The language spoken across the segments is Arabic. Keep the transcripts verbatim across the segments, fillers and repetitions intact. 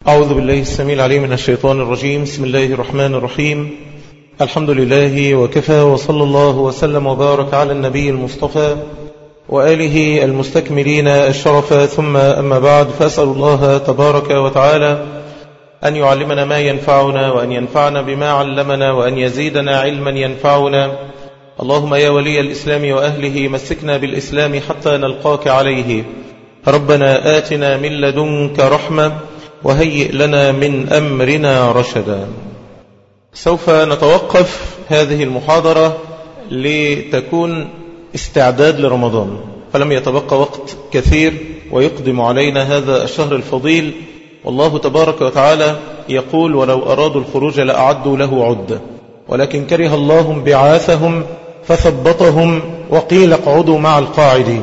أعوذ بالله السميع العليم من الشيطان الرجيم. بسم الله الرحمن الرحيم. الحمد لله وكفى، وصلى الله وسلم وبارك على النبي المصطفى وآله المستكملين الشرفا، ثم أما بعد، فأسأل الله تبارك وتعالى أن يعلمنا ما ينفعنا، وأن ينفعنا بما علمنا، وأن يزيدنا علما ينفعنا. اللهم يا ولي الإسلام وأهله مسكنا بالإسلام حتى نلقاك عليه. ربنا آتنا من لدنك رحمة وهيئ لنا من أمرنا رشدا. سوف نتوقف هذه المحاضرة لتكون استعداد لرمضان، فلم يتبقى وقت كثير ويقدم علينا هذا الشهر الفضيل، والله تبارك وتعالى يقول: ولو أرادوا الخروج لأعدوا له عدة ولكن كره الله انبعاثهم فثبطهم وقيل اقعدوا مع القاعدين.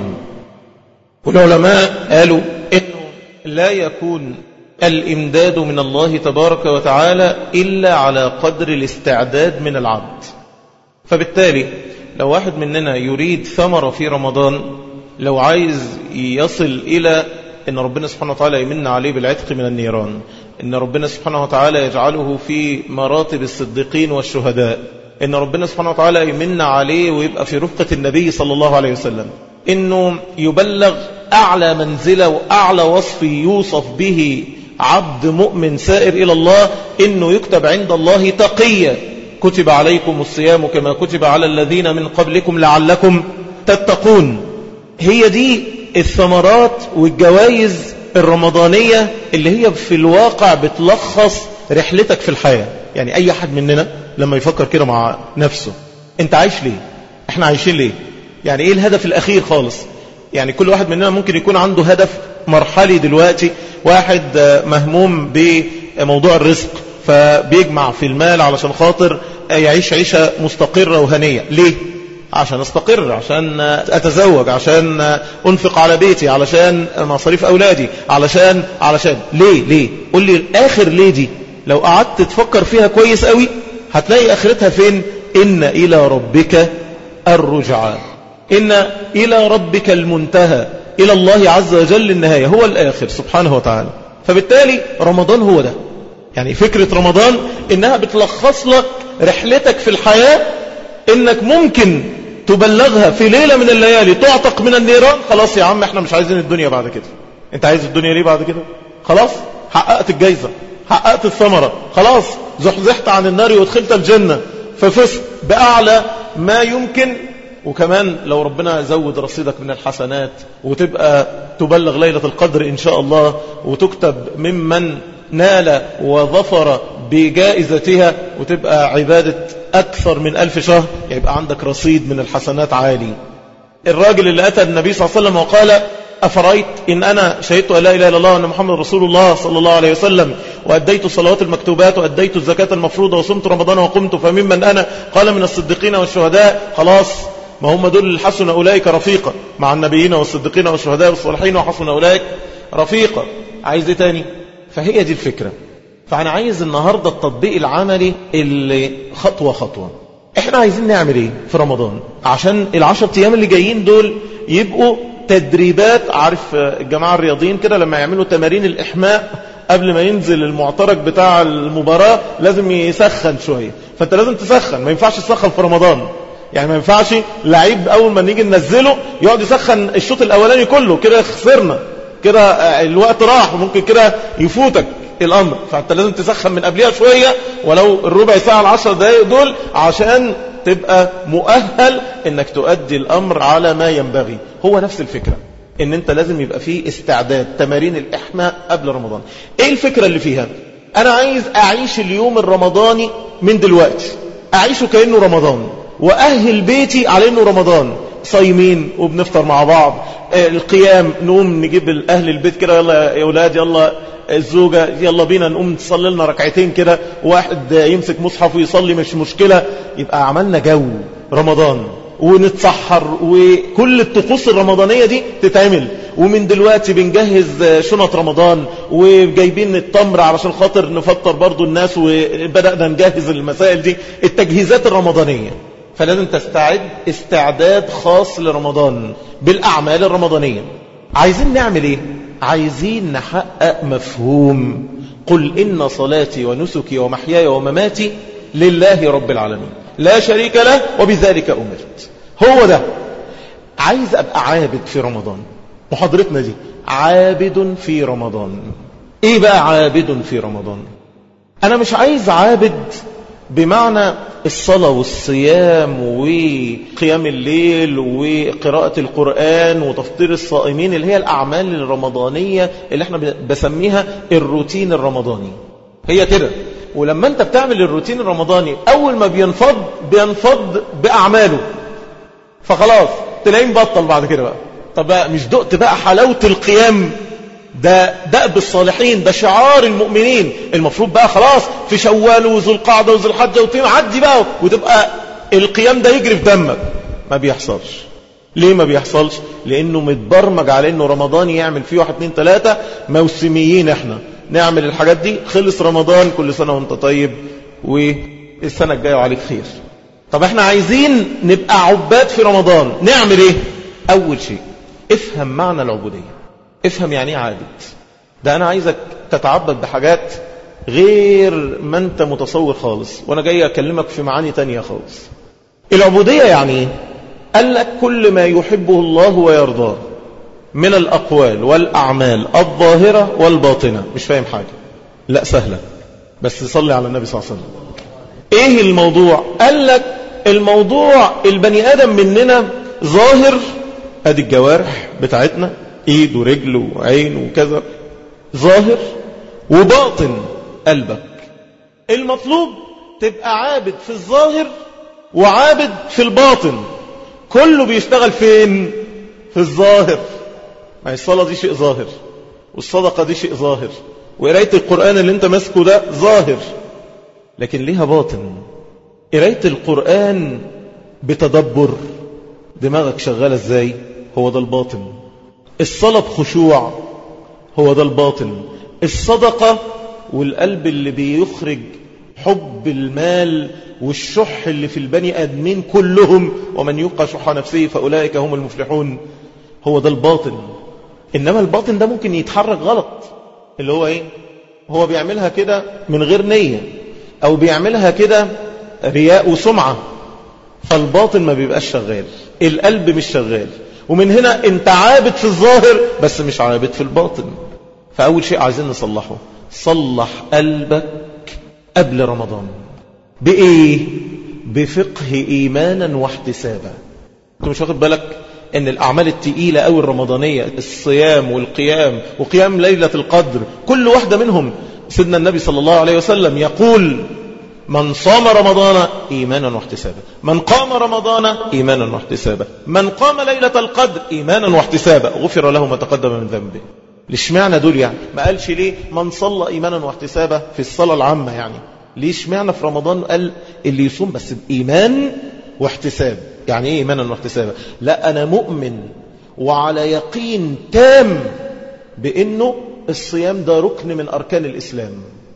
والعلماء قالوا إنه لا يكون الإمداد من الله تبارك وتعالى إلا على قدر الاستعداد من العبد. فبالتالي لو واحد مننا يريد ثمرة في رمضان، لو عايز يصل إلى أن ربنا سبحانه وتعالى يمن عليه بالعتق من النيران، أن ربنا سبحانه وتعالى يجعله في مراتب الصديقين والشهداء، أن ربنا سبحانه وتعالى يمن عليه ويبقى في رفقة النبي صلى الله عليه وسلم، أنه يبلغ أعلى منزلة وأعلى وصف يوصف به عبد مؤمن سائر إلى الله، إنه يكتب عند الله تقيا. كتب عليكم الصيام كما كتب على الذين من قبلكم لعلكم تتقون. هي دي الثمرات والجوائز الرمضانية اللي هي في الواقع بتلخص رحلتك في الحياة. يعني أي حد مننا لما يفكر كده مع نفسه، أنت عايش ليه؟ إحنا عايشين ليه؟ يعني إيه الهدف الأخير خالص؟ يعني كل واحد مننا ممكن يكون عنده هدف مرحلي دلوقتي. واحد مهموم بموضوع الرزق فبيجمع في المال علشان خاطر يعيش عيشة مستقرة وهنية. ليه؟ عشان استقر، عشان أتزوج، عشان أنفق على بيتي، علشان مصاريف أولادي، علشان علشان ليه؟ ليه؟ قل لي الآخر ليه دي. لو قعدت تفكر فيها كويس قوي هتلاقي آخرتها فين؟ إن إلى ربك الرجعى، إن إلى ربك المنتهى، إلى الله عز وجل النهاية، هو الآخر سبحانه وتعالى. فبالتالي رمضان هو ده. يعني فكرة رمضان إنها بتلخص لك رحلتك في الحياة، إنك ممكن تبلغها في ليلة من الليالي، تعتق من النيران. خلاص يا عم، احنا مش عايزين الدنيا بعد كده. انت عايز الدنيا ليه بعد كده؟ خلاص حققت الجايزة، حققت الثمرة، خلاص زحزحت عن النار وادخلت الجنة، ففزت بأعلى ما يمكن. وكمان لو ربنا زود رصيدك من الحسنات وتبقى تبلغ ليلة القدر إن شاء الله، وتكتب ممن نال وظفر بجائزتها، وتبقى عبادة أكثر من ألف شهر، يبقى عندك رصيد من الحسنات عالي. الراجل اللي أتى النبي صلى الله عليه وسلم وقال: أفرأيت إن أنا شهدت أن لا إله إلا الله وأن محمد رسول الله صلى الله عليه وسلم، وأديت الصلوات المكتوبات، وأديت الزكاة المفروضة، وصمت رمضان وقمت، فممن أنا؟ قال: من الصديقين والشهداء. خلاص، ما هم دول اللي حسن أولئك رفيقا مع النبيين والصديقين والشهداء والصالحين وحسن أولئك رفيقا. عايز ايه تاني؟ فهي دي الفكرة. فأنا عايز النهاردة التطبيق العملي اللي خطوة خطوة. احنا عايزين نعمل ايه في رمضان عشان العشر ايام اللي جايين دول يبقوا تدريبات؟ عارف الجماعة الرياضيين كده لما يعملوا تمارين الإحماء قبل ما ينزل المعترك بتاع المباراة لازم يسخن شوية. فانت لازم تسخن، ما ينفعش تسخن في رمضان. يعني ما ينفعش لعيب أول ما نيجي ننزله يقعد يسخن الشوط الأولاني كله، كده خسرنا، كده الوقت راح، وممكن كده يفوتك الأمر. فأنت لازم تسخن من قبلها شوية، ولو الربع ساعة العشر دقائق دول، عشان تبقى مؤهل انك تؤدي الأمر على ما ينبغي. هو نفس الفكرة، ان انت لازم يبقى فيه استعداد، تمارين الإحماء قبل رمضان. ايه الفكرة اللي فيها؟ انا عايز اعيش اليوم الرمضاني من دلوقتي، اعيشه كأنه رمضان، وأهل بيتي على أنه رمضان، صايمين وبنفطر مع بعض، القيام نقوم نجيب أهل البيت كده، يلا يا أولاد، يلا الزوجة، يلا بينا نقوم نصلي لنا ركعتين كده، واحد يمسك مصحف ويصلي، مش مشكلة. يبقى عملنا جو رمضان، ونتسحر، وكل الطقوس الرمضانية دي تتعمل. ومن دلوقتي بنجهز شنط رمضان، وجايبين التمر علشان خاطر نفطر برضو الناس، وبدأنا نجهز المسائل دي، التجهيزات الرمضانية. فلازم تستعد استعداد خاص لرمضان بالأعمال الرمضانية. عايزين نعمل ايه؟ عايزين نحقق مفهوم قل إن صلاتي ونسكي ومحياي ومماتي لله رب العالمين لا شريك له وبذلك أمرت. هو ده. عايز أبقى عابد في رمضان. محاضرتنا دي عابد في رمضان. إيه بقى عابد في رمضان؟ أنا مش عايز عابد بمعنى الصلاة والصيام وقيام الليل وقراءة القرآن وتفطير الصائمين اللي هي الأعمال الرمضانية اللي احنا بسميها الروتين الرمضاني. هي كده. ولما انت بتعمل الروتين الرمضاني أول ما بينفض بينفض بأعماله، فخلاص تلاقيه مبطل بعد كده بقى. طب بقى مش دقت بقى حلاوة القيام؟ ده دأب الصالحين، ده شعار المؤمنين. المفروض بقى خلاص في شوال وذو القعدة وذو الحجة وتعدي بقى وتبقى القيام ده يجري في دمك. ما بيحصلش. ليه ما بيحصلش؟ لأنه متبرمج على أنه رمضان يعمل فيه واحد اتنين تلاتة. موسميين احنا نعمل الحاجات دي، خلص رمضان كل سنة وانت طيب والسنة الجاية وعليك خير. طب احنا عايزين نبقى عباد في رمضان، نعمل ايه؟ أول شيء افهم معنى العبودية. افهم يعني ايه عابد. ده انا عايزك تتعبد بحاجات غير ما انت متصور خالص، وانا جاي اكلمك في معاني تانية خالص. العبودية يعني ايه؟ قال لك كل ما يحبه الله ويرضاه من الاقوال والاعمال الظاهرة والباطنة. مش فاهم حاجة؟ لا سهلة، بس صلي على النبي صلى الله عليه وسلم. ايه الموضوع؟ قال لك الموضوع البني ادم مننا ظاهر، ادي الجوارح بتاعتنا، ايد ورجل وعين وكذا، ظاهر، وباطن قلبك. المطلوب تبقى عابد في الظاهر وعابد في الباطن. كله بيشتغل فين؟ في الظاهر. ما الصلاة دي شيء ظاهر، والصدقة دي شيء ظاهر، وقراية القرآن اللي انت ماسكه ده ظاهر، لكن ليها باطن. قراية القرآن بتدبر، دماغك شغالة ازاي، هو ده الباطن. الصلاة بخشوع، هو ده الباطن. الصدقة والقلب اللي بيخرج حب المال والشح اللي في البني آدمين كلهم، ومن يوق شح نفسه فأولئك هم المفلحون، هو ده الباطن. إنما الباطن ده ممكن يتحرك غلط، اللي هو إيه؟ هو بيعملها كده من غير نية، أو بيعملها كده رياء وسمعة، فالباطن ما بيبقاش شغال، القلب مش شغال. ومن هنا انت عابد في الظاهر بس مش عابد في الباطن. فأول شيء عايزين نصلحه، صلح قلبك قبل رمضان. بإيه؟ بفقه إيمانا واحتسابا. انت مش واخد بالك ان الأعمال التقيلة أو الرمضانية، الصيام والقيام وقيام ليلة القدر، كل واحدة منهم سيدنا النبي صلى الله عليه وسلم يقول من صام رمضان إيمانا واحتسابا، من قام رمضان إيمانا واحتسابا، من قام ليلة القدر إيمانا واحتسابا غفر له ما تقدم من ذنبه. ليش معنى دول يعني؟ ما قالش ليه من صلى إيمانا واحتسابا في الصلاة العامة يعني؟ ليش معنى في رمضان قال اللي يصوم بس بإيمان واحتساب؟ يعني إيه إيمانا واحتسابا؟ لا، أنا مؤمن وعلى يقين تام بأنه الصيام ده ركن من أركان الإسلام،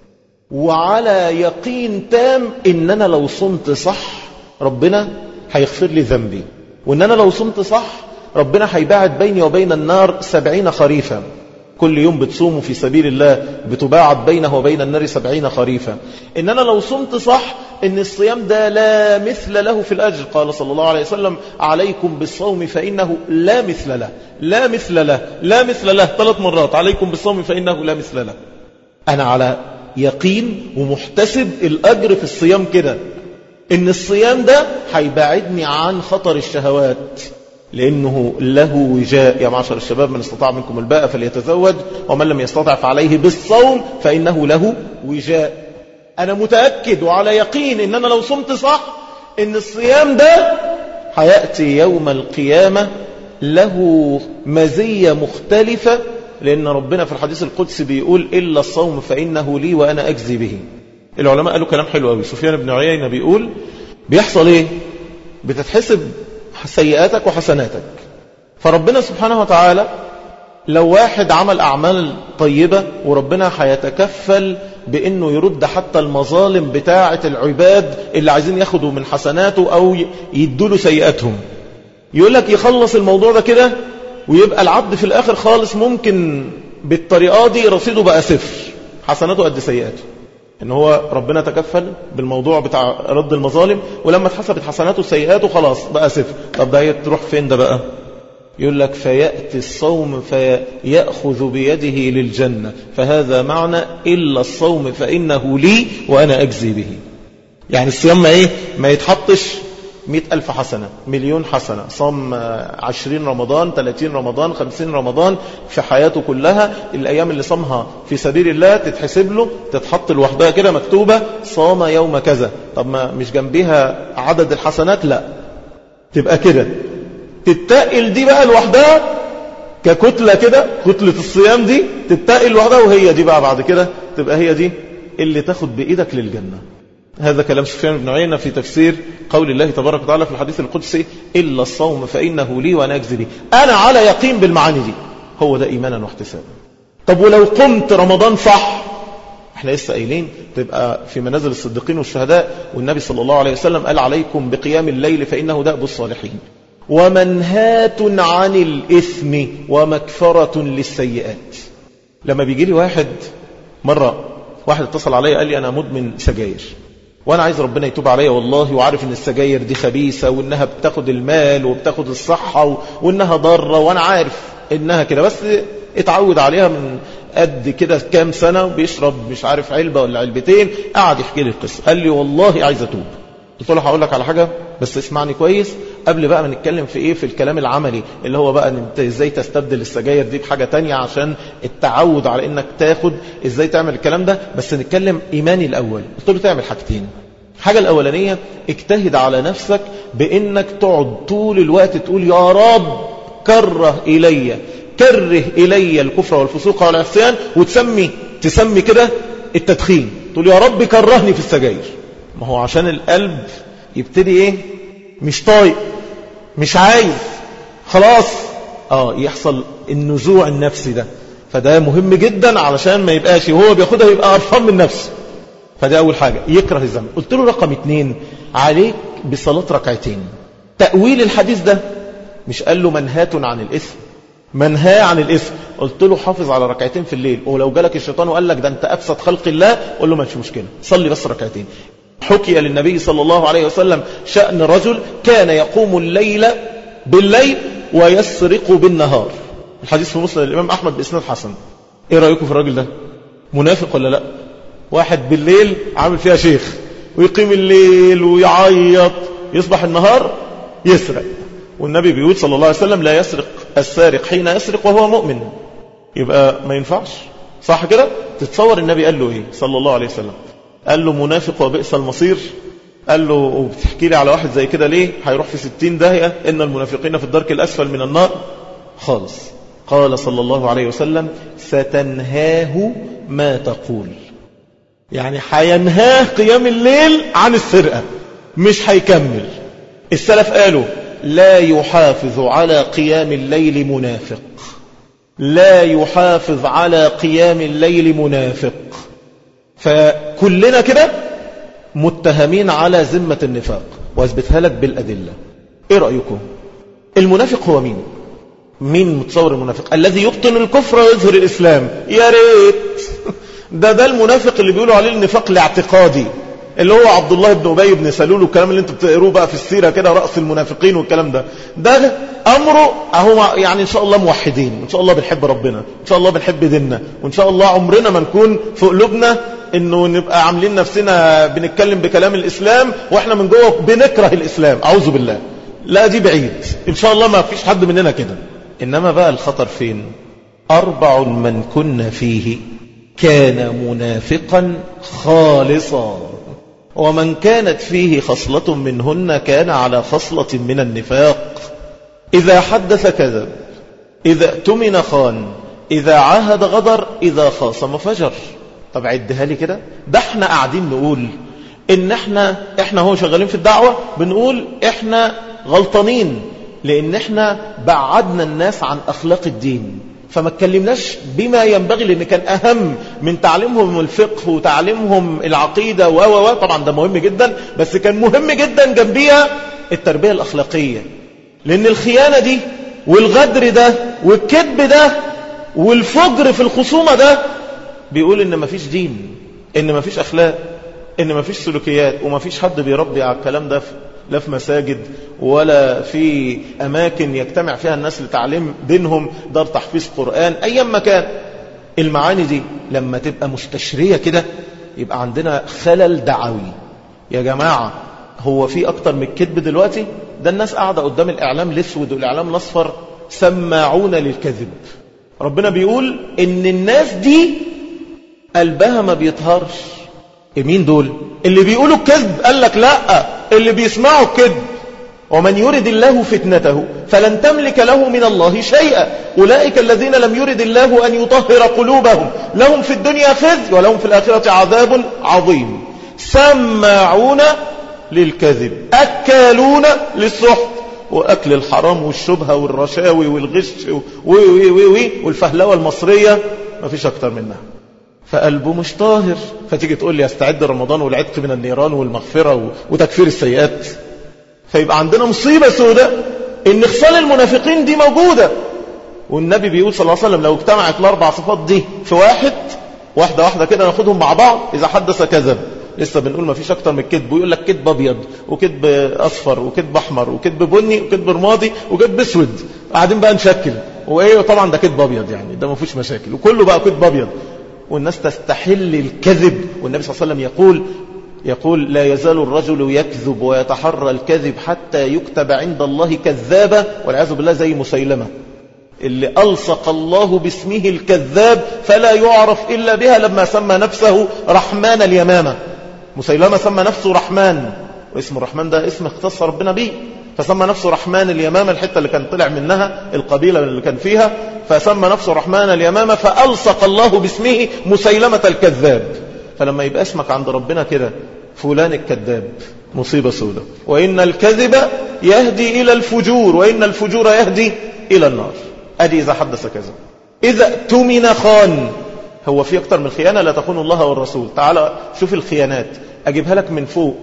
وعلى يقين تام إن أنا لو صمت صح ربنا هيغفر لي ذنبي، وإن أنا لو صمت صح ربنا هيباعد بيني وبين النار سبعين خريفا. كل يوم بتصوم في سبيل الله بتباعد بينه وبين النار سبعين خريفا. إن أنا لو صمت صح إن الصيام ده لا مثل له في الأجر. قال صلى الله عليه وسلم عليكم بالصوم فإنه لا مثل له، لا مثل له، لا مثل له، ثلاث مرات عليكم بالصوم فإنه لا مثل له. أنا على يقين ومحتسب الأجر في الصيام كده، إن الصيام ده هيبعدني عن خطر الشهوات، لأنه له وجاء. يا معشر الشباب من استطاع منكم الباء فليتزوج ومن لم يستطع فعليه بالصوم فإنه له وجاء. أنا متأكد وعلى يقين إن أنا لو صمت صح إن الصيام ده هيأتي يوم القيامة له مزية مختلفة، لأن ربنا في الحديث القدسي بيقول إلا الصوم فإنه لي وأنا أجزي به. العلماء قالوا كلام حلو قوي. سفيان بن عيينة بيقول بيحصل إيه؟ بتتحسب سيئاتك وحسناتك. فربنا سبحانه وتعالى لو واحد عمل أعمال طيبة وربنا هيتكفل بأنه يرد حتى المظالم بتاعة العباد اللي عايزين ياخدوا من حسناته أو يدوا سيئاتهم، يقول لك يخلص الموضوع ده كده ويبقى العبد في الآخر خالص ممكن بالطريقة دي رصيده بقى صفر، حسناته قد سيئاته، ان هو ربنا تكفل بالموضوع بتاع رد المظالم، ولما اتحسبت حسناته وسيئاته خلاص بقى صفر. طب ده تروح فين ده بقى؟ يقول لك فيأتي الصوم فيأخذ بيده للجنة، فهذا معنى إلا الصوم فإنه لي وأنا أجزي به. يعني الصيام ما إيه؟ ما يتحطش مئة ألف حسنة، مليون حسنة، صام عشرين رمضان، ثلاثين رمضان، خمسين رمضان في حياته كلها. الأيام اللي صامها في سبيل الله تتحسب له، تتحط لوحدها كده مكتوبة صام يوم كذا. طب ما مش جنبها عدد الحسنات؟ لا، تبقى كده تتقل دي بقى لوحدها ككتلة كده، كتلة الصيام دي تتقل لوحدها، وهي دي بقى بعد كده تبقى هي دي اللي تاخد بإيدك للجنة. هذا كلام سفيان بن عيينة في تفسير قول الله تبارك وتعالى في الحديث القدسي إلا الصوم فإنه لي وأنا أجزي به. أنا على يقين بالمعاني دي، هو ده إيمانا واحتسابا. طب ولو قمت رمضان صح، احنا لسه قايلين تبقى في منازل الصديقين والشهداء، والنبي صلى الله عليه وسلم قال عليكم بقيام الليل فإنه دأب الصالحين ومنهاة عن الإثم ومكفرة للسيئات. لما بيجي لي واحد، مرة واحد اتصل علي قال لي أنا مدمن سجاير وأنا عايز ربنا يتوب عليا والله، وعارف إن السجاير دي خبيثة وإنها بتاخد المال وبتاخد الصحة وإنها ضارة، وأنا عارف إنها كده، بس اتعود عليها من قد كده كام سنة وبيشرب مش عارف علبة ولا علبتين. قعد يحكي لي القصة، قال لي والله عايز أتوب. قلت له هقول لك على حاجة بس اسمعني كويس قبل بقى ما نتكلم في ايه، في الكلام العملي اللي هو بقى انت ازاي تستبدل السجاير دي بحاجة تانية عشان التعود على انك تاخد، ازاي تعمل الكلام ده، بس نتكلم ايماني الاول. قلت له تعمل حاجتين. حاجة الاولانية اجتهد على نفسك بانك تقعد طول الوقت تقول يا رب كره الي كره الي الكفر والفسوق والعصيان، وتسمي تسمي كده التدخين، تقول يا رب كرهني في السجاير. ما هو عشان القلب يبتدي ايه، مش طايق، مش عايز، خلاص اه يحصل النزوع النفسي ده. فده مهم جدا علشان ما يبقاش وهو بياخدها يبقى قرفان من نفسه. فده اول حاجة يكره الذنب. قلت له رقم اتنين عليك بصلاة ركعتين. تأويل الحديث ده مش قال له منهاة عن الإثم، منهاة عن الإثم. قلت له حافظ على ركعتين في الليل، ولو جالك الشيطان وقال لك ده انت أفسد خلق الله، قل له ما فيش مشكلة، صلي بس ركعتين. حكي للنبي صلى الله عليه وسلم شأن رجل كان يقوم الليل بالليل ويسرق بالنهار. الحديث في مسند الإمام أحمد بإسناد حسن. ايه رأيكم في الراجل ده؟ منافق ولا لا؟ واحد بالليل عامل فيها شيخ ويقيم الليل ويعيط، يصبح النهار يسرق. والنبي بيقول صلى الله عليه وسلم لا يسرق السارق حين يسرق وهو مؤمن. يبقى ما ينفعش، صح كده؟ تتصور النبي قال له ايه صلى الله عليه وسلم؟ قال له منافق وبئس المصير. قال له وبتحكي لي على واحد زي كده ليه؟ هيروح في ستين داهية، إن المنافقين في الدرك الأسفل من النار خالص. قال صلى الله عليه وسلم ستنهاه ما تقول، يعني هينهاه قيام الليل عن السرقة، مش هيكمل. السلف قالوا لا يحافظ على قيام الليل منافق، لا يحافظ على قيام الليل منافق. فكلنا كده متهمين على ذمة النفاق، واثبتها لك بالأدلة. ايه رأيكم؟ المنافق هو مين؟ مين متصور المنافق؟ الذي يبطن الكفر ويظهر الإسلام. يا ريت ده ده المنافق اللي بيقولوا عليه النفاق الاعتقادي، اللي هو عبد الله بن أبي بن سلول والكلام اللي انتوا بتقروه بقى في السيرة كده، رأس المنافقين والكلام ده. ده أمره اهو يعني إن شاء الله موحدين، إن شاء الله بنحب ربنا، إن شاء الله بنحب ديننا، وإن شاء الله عمرنا ما نكون في قلوبنا إنه نبقى عاملين نفسنا بنتكلم بكلام الإسلام وإحنا من جوه بنكره الإسلام، أعوذ بالله. لا دي بعيد، إن شاء الله ما فيش حد مننا كده. إنما بقى الخطر فين؟ أربع من كنا فيه كان منافقا خالصا، ومن كانت فيه خصلة منهن كان على خصلة من النفاق. إذا حدث كذب، إذا اؤتمن خان، إذا عاهد غدر، إذا خاصم فجر. طب عدها لي كده. ده احنا قاعدين نقول ان احنا احنا هو شغالين في الدعوة بنقول احنا غلطانين لان احنا بعدنا الناس عن اخلاق الدين، فما اتكلمناش بما ينبغي، لان كان اهم من تعليمهم الفقه وتعليمهم العقيدة و و طبعا ده مهم جدا، بس كان مهم جدا جنبيها التربية الاخلاقية. لان الخيانة دي والغدر ده والكذب ده والفجر في الخصومة ده بيقول إن مفيش دين، إن مفيش أخلاق، إن مفيش سلوكيات، ومفيش حد بيربي على الكلام ده لا في مساجد ولا في أماكن يجتمع فيها الناس لتعليم دينهم، دار تحفيظ قرآن، أي مكان. المعاني دي لما تبقى مستشرية كده يبقى عندنا خلل دعوي. يا جماعة هو في أكتر من الكذب دلوقتي؟ ده الناس قاعدة قدام الإعلام الأسود والإعلام الأصفر سماعون للكذب. ربنا بيقول إن الناس دي قلبها ما بيطهرش. مين دول؟ اللي بيقولوا الكذب. قال لك لا، اللي بيسمعوا الكذب. ومن يرد الله فتنته فلن تملك له من الله شيئا، أولئك الذين لم يرد الله أن يطهر قلوبهم لهم في الدنيا خزي ولهم في الآخرة عذاب عظيم. سماعون للكذب أكالون للسحت، وأكل الحرام والشبهة والرشاوي والغش والفهلوة المصرية ما فيش أكتر منها. فقلبه مش طاهر، فتيجي تقول لي استعد رمضان والعتق من النيران والمغفرة وتكفير السيئات. فيبقى عندنا مصيبة سوداء ان خصال المنافقين دي موجودة. والنبي بيقول صلى الله عليه وسلم لو اجتمعت الاربع صفات دي في واحد، واحدة واحدة كده ناخدهم مع بعض، اذا حدث كذب. لسه بنقول ما فيش اكتر من الكذب، ويقول لك كذب ابيض وكذب اصفر وكذب احمر وكذب بني وكذب رمادي وكذب اسود. قاعدين بقى نشكل، وايه طبعا ده كذب ابيض، يعني ده ما فيش مشاكل، وكله بقى كذب ابيض. والناس تستحل الكذب. والنبي صلى الله عليه وسلم يقول يقول لا يزال الرجل يكذب ويتحرى الكذب حتى يكتب عند الله كذابا، والعياذ بالله زي مسيلمة اللي ألصق الله باسمه الكذاب فلا يعرف إلا بها لما سمى نفسه رحمن اليمامة. مسيلمة سمى نفسه رحمن، واسم الرحمن ده اسم اختص ربنا به، فسمى نفسه رحمن اليمامة، الحتة اللي كان طلع منها القبيلة اللي كان فيها، فسمى نفسه رحمن اليمامة فألصق الله باسمه مسيلمة الكذاب. فلما يبقى اسمك عند ربنا كده فلان الكذاب، مصيبة سودة. وإن الكذب يهدي إلى الفجور وإن الفجور يهدي إلى النار. أدي إذا حدث كذا. إذا اؤتمن خان. هو في أكتر من خيانة؟ لا تخون الله والرسول. تعال شوف الخيانات، أجيبها لك من فوق.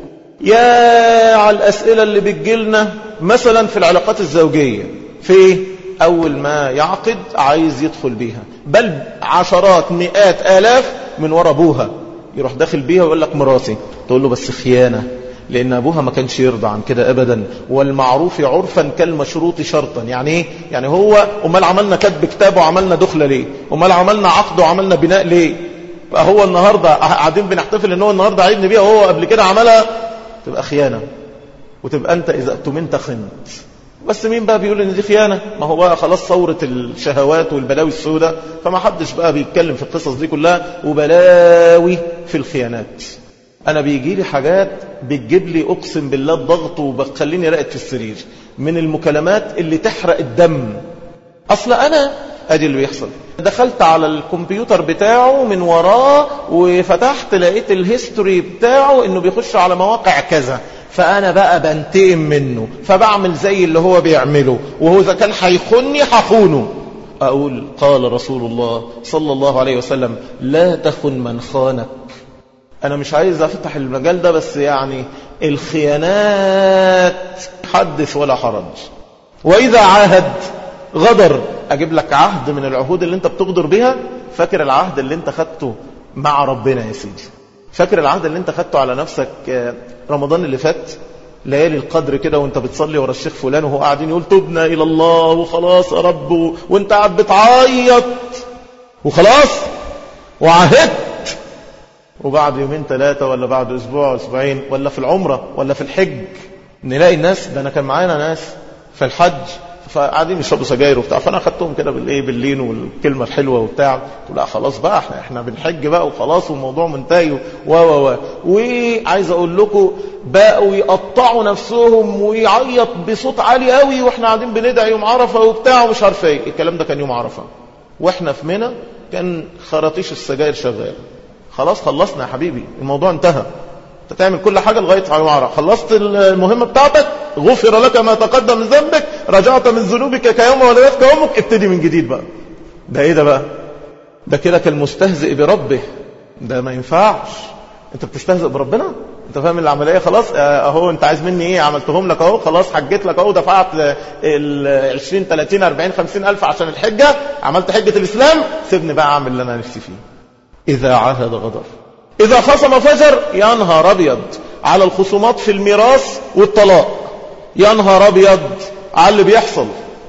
يا على الأسئلة اللي بتجيلنا مثلا في العلاقات الزوجية، في أول ما يعقد عايز يدخل بيها، بل عشرات مئات آلاف من وراء أبوها، يروح داخل بيها ويقول لك مراتي، تقول له بس خيانة، لأن أبوها ما كانش يرضى عن كده أبدا. والمعروف عرفا كالمشروط شرطا. يعني إيه؟ يعني هو أمال عملنا كتب كتاب وعملنا دخلة ليه؟ أمال عملنا عقد وعملنا بناء ليه؟ فهو النهاردة قاعدين بنحتفل إن هو النهاردة عيد نبيها وهو قبل كده عملها، تبقى خيانة. وتبقى أنت إذا أتمنت خنت. بس مين بقى بيقول إن دي خيانة؟ ما هو بقى خلاص ثورة الشهوات والبلاوي السوداء، فما حدش بقى بيتكلم في القصص دي كلها، وبلاوي في الخيانات. أنا بيجي لي حاجات بتجيب لي أقسم بالله الضغط وبخليني راقد في السرير من المكالمات اللي تحرق الدم. أصل أنا أدي اللي بيحصل، دخلت على الكمبيوتر بتاعه من وراه وفتحت لقيت الهيستوري بتاعه إنه بيخش على مواقع كذا، فأنا بقى بنتقم منه، فبعمل زي اللي هو بيعمله، وهو إذا كان هيخوني هخونه. أقول قال رسول الله صلى الله عليه وسلم لا تخن من خانك. أنا مش عايز أفتح المجال ده، بس يعني الخيانات حدث ولا حرج. وإذا عاهد غدر. أجيب لك عهد من العهود اللي أنت بتغدر بها. فاكر العهد اللي أنت خدته مع ربنا يا سيدي؟ فاكر العهد اللي أنت خدته على نفسك رمضان اللي فات، ليالي القدر كده وانت بتصلي ورا الشيخ فلان وهو قاعدين يقول تبنا إلى الله وخلاص يا رب، وانت قاعد بتعيط وخلاص وعهدت، وبعد يومين ثلاثة ولا بعد أسبوع أسبوعين ولا في العمرة ولا في الحج نلاقي الناس، ده أنا كان معانا ناس في الحج فقاعدين يشربوا سجاير وبتاع، فأنا أخدتهم كده بالإيه باللين والكلمة الحلوة وبتاع، لا خلاص بقى احنا احنا بنحج بقى وخلاص والموضوع منتهي و و و وعايز أقول لكم بقوا يقطعوا نفسهم ويعيط بصوت عالي قوي واحنا قاعدين بندعي يوم عرفة وبتاع ومش عارف ايه. الكلام ده كان يوم عرفة، واحنا في منى كان خراطيش السجاير شغال. خلاص خلصنا يا حبيبي، الموضوع انتهى. انت تعمل كل حاجة لغاية يوم عرفة، خلصت المهمة بتاعتك، غفر لك ما تقدم من ذنبك، رجعت من ذنوبك كيوم ولدتك امك، ابتدي من جديد بقى. ده ايه ده بقى؟ ده كده كالمستهزئ بربه، ده ما ينفعش. انت بتستهزئ بربنا؟ انت فاهم العملية؟ خلاص اهو انت عايز مني ايه؟ عملتهم لك اهو، خلاص حجيت لك اهو، دفعت ال عشرين ثلاثين أربعين خمسين الف عشان الحجة، عملت حجة الاسلام، سيبني بقى اعمل اللي انا نفسي فيه. إذا عاهد غدر، إذا خصم فجر. يا نهار أبيض على الخصومات في الميراث والطلاق، يا نهار أبيض على اللي بيحصل.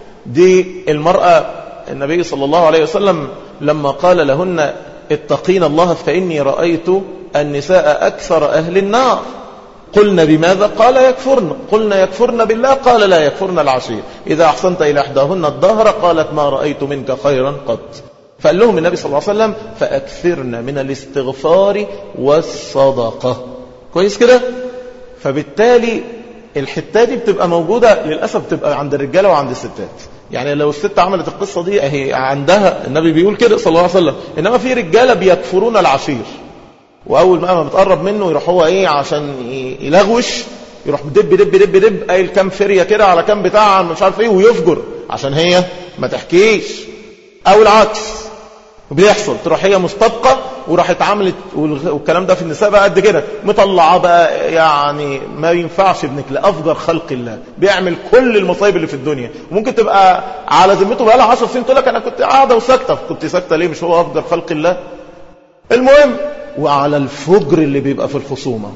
دي المرأة النبي صلى الله عليه وسلم لما قال لهن اتقين الله فإني رأيت النساء أكثر أهل النار، قلنا بماذا؟ قال يكفرن. قلنا يكفرن بالله؟ قال لا يكفرن العشير. إذا أحسنت إلى إحداهن الدهر قالت ما رأيت منك خيرا قط. فقال لهم النبي صلى الله عليه وسلم فأكثرن من الاستغفار والصدقة. كويس كده؟ فبالتالي الحتة دي بتبقى موجودة للأسف، بتبقى عند الرجالة وعند الستات. يعني لو الست عملت القصة دي هي عندها، النبي بيقول كده صلى الله عليه وسلم، إنما في رجالة بيكفرون العشير، وأول ما بتقرب منه يروح هو إيه عشان يلغوش، يروح دب دب دب دب قايل كام فرية كده على كام بتاع مش عارف إيه، ويفجر عشان هي ما تحكيش. أو العكس بيحصل، تروح هي مستبقى وراحت عملت، والكلام ده في النساء بقى قد كده، مطلعه بقى يعني ما ينفعش ابنك، لأفجر خلق الله، بيعمل كل المصايب اللي في الدنيا، وممكن تبقى على ذمته بقى لها عشر سنين تقول لك انا كنت قاعده وساكته. كنت ساكته ليه؟ مش هو افجر خلق الله؟ المهم، وعلى الفجر اللي بيبقى في الخصومه،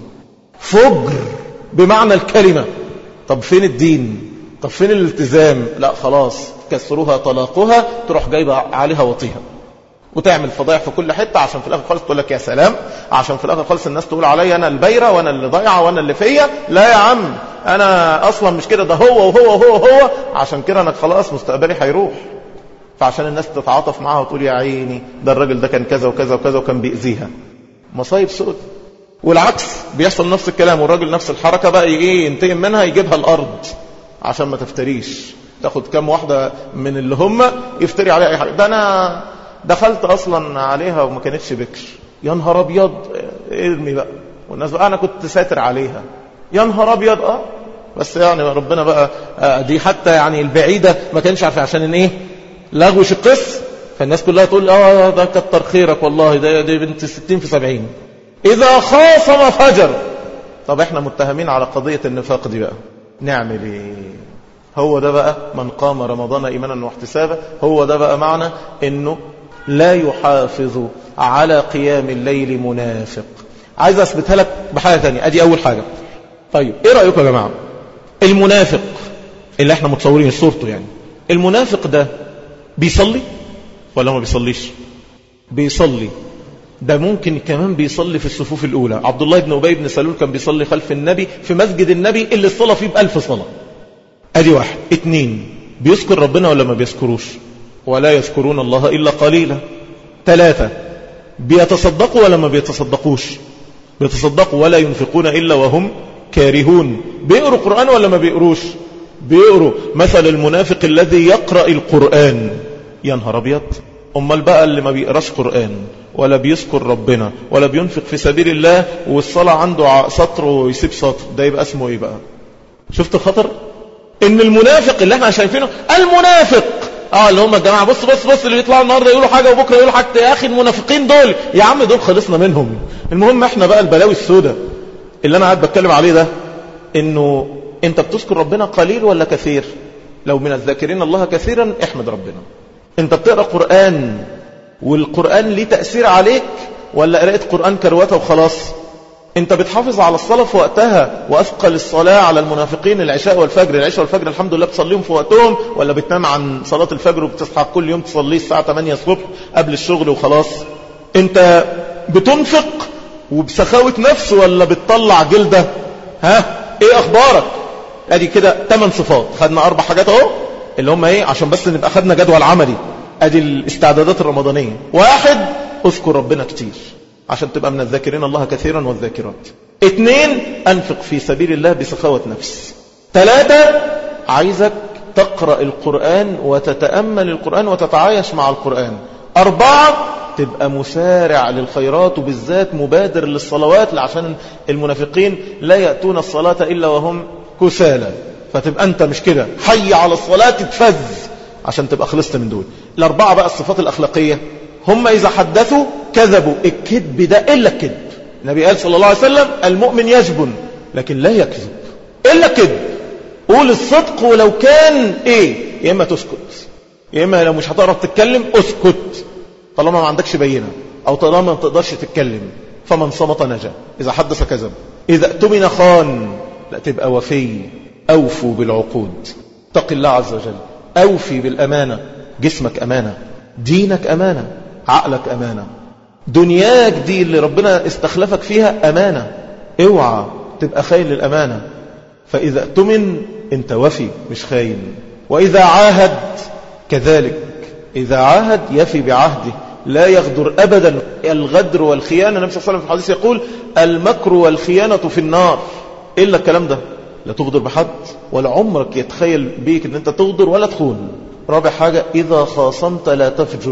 فجر بمعنى الكلمه. طب فين الدين؟ طب فين الالتزام؟ لا خلاص، كسروها طلاقها، تروح جايبه عليها وطيها وتعمل فضايح في كل حتة، عشان في الآخر خالص تقول لك يا سلام، عشان في الآخر خالص الناس تقول علي أنا البيرة وأنا اللي ضايعة وأنا اللي فيا. لا يا عم، أنا أصلا مش كده، ده هو وهو وهو وهو، عشان كده أنا خلاص مستقبلي هيروح. فعشان الناس تتعاطف معها وتقول يا عيني ده الراجل ده كان كذا وكذا وكذا وكان بيأذيها، مصايب سود. والعكس بيحصل نفس الكلام، والراجل نفس الحركة بقى يجي ينتقم منها، يجيبها الأرض عشان ما تفتريش، تاخد كام واحدة من اللي هم يفتري عليها أي حاجة. ده أنا دخلت اصلا عليها وما كانتش بكر. يا نهار ابيض، ارمي بقى. والناس بقى انا كنت ساتر عليها. يا نهار ابيض. اه بس يعني ربنا بقى آه دي حتى يعني البعيده ما كانش عارف عشان ان ايه لغوش القصه، فالناس كلها تقول اه ده كتر خيرك والله، ده دي بنت ستين في سبعين. اذا خاصم فجر. طب احنا متهمين على قضيه النفاق دي بقى، نعمل ايه؟ هو ده بقى من قام رمضان ايمانا واحتسابا، هو ده بقى معنى انه لا يحافظ على قيام الليل منافق. عايز اثبتها لك بحاجه ثانيه. ادي اول حاجه. طيب ايه رايكم يا جماعه؟ المنافق اللي احنا متصورين صورته، يعني المنافق ده بيصلي ولا ما بيصليش؟ بيصلي. ده ممكن كمان بيصلي في الصفوف الاولى. عبد الله بن ابي بن سلول كان بيصلي خلف النبي في مسجد النبي اللي الصلاه فيه بألف صلاه. ادي واحد. اتنين، بيذكر ربنا ولا ما بيذكروش؟ ولا يذكرون الله إلا قليلا. ثلاثة، بيتصدقوا ولا ما بيتصدقوش؟ بيتصدقوا. ولا ينفقون إلا وهم كارهون. بيقروا قرآن ولا ما بيقروش؟ بيقروا. مثل المنافق الذي يقرأ القرآن. يا نهار أبيض. أمال بقى اللي ما بيقراش قرآن ولا بيذكر ربنا ولا بينفق في سبيل الله، والصلاة عنده سطر ويسيب سطر، ده يبقى اسمه ايه بقى؟ شفت الخطر؟ ان المنافق اللي احنا شايفينه المنافق اه اللي هم الجماعه بص بص بص اللي بيطلعوا النهارده يقولوا حاجه وبكره يقولوا حاجه. يا اخي المنافقين دول يا عم دول خلصنا منهم. المهم احنا بقى البلاوي السوداء اللي انا قاعد بتكلم عليه ده، انه انت بتذكر ربنا قليل ولا كثير؟ لو من الذاكرين الله كثيرا احمد ربنا. انت بتقرا قران والقران ليه تاثير عليك ولا قراءه قران كروته وخلاص؟ انت بتحافظ على الصلاة في وقتها، وأثقل الصلاة على المنافقين العشاء والفجر. العشاء والفجر الحمد لله بتصليهم في وقتهم، ولا بتنام عن صلاة الفجر وبتصحى كل يوم تصليه الساعة ثمانية الصبح قبل الشغل وخلاص؟ انت بتنفق وبسخاوة نفس ولا بتطلع جلدة؟ ها ايه اخبارك؟ ادي كده ثمان صفات. خدنا اربع حاجات اهو اللي هم ايه، عشان بس نبقى خدنا جدول عملي. ادي الاستعدادات الرمضانية. واحد، اذكر ربنا كتير عشان تبقى من الذاكرين الله كثيرا والذاكرات. اثنين، انفق في سبيل الله بسخاوة نفس. ثلاثة، عايزك تقرأ القرآن وتتأمل القرآن وتتعايش مع القرآن. أربعة، تبقى مسارع للخيرات وبالذات مبادر للصلوات، عشان المنافقين لا يأتون الصلاة إلا وهم كسالى، فتبقى أنت مش كده حي على الصلاة تتفز عشان تبقى خلصت من دول. الأربعة بقى الصفات الأخلاقية، هم إذا حدثوا كذبوا. الكذب ده إلا الكذب. النبي قال صلى الله عليه وسلم المؤمن يجبن لكن لا يكذب إلا الكذب. قول الصدق ولو كان إيه، يا إما تسكت يا إما لو مش هتعرف تتكلم اسكت طالما ما عندكش بينة. أو طالما ما تقدرش تتكلم. فمن صمت نجا، إذا حدث كذب، إذا اؤتمن خان. لا، تبقى وفي، أوفوا بالعقود، اتق الله عز وجل، أوفي بالأمانة. جسمك أمانة، دينك أمانة، عقلك أمانة، دنياك دي اللي ربنا استخلفك فيها أمانة. اوعى تبقى خاين للأمانة. فإذا اؤتمن انت وفي مش خاين. وإذا عاهد كذلك، إذا عاهد يفي بعهده، لا يغدر أبدا. الغدر والخيانة، النبي صلى الله عليه وسلم في الحديث يقول المكر والخيانة في النار. إلا الكلام ده، لا تغدر بحد، ولا عمرك يتخيل بيك ان انت تغدر ولا تخون. رابع حاجة، إذا خاصمت لا تفجر،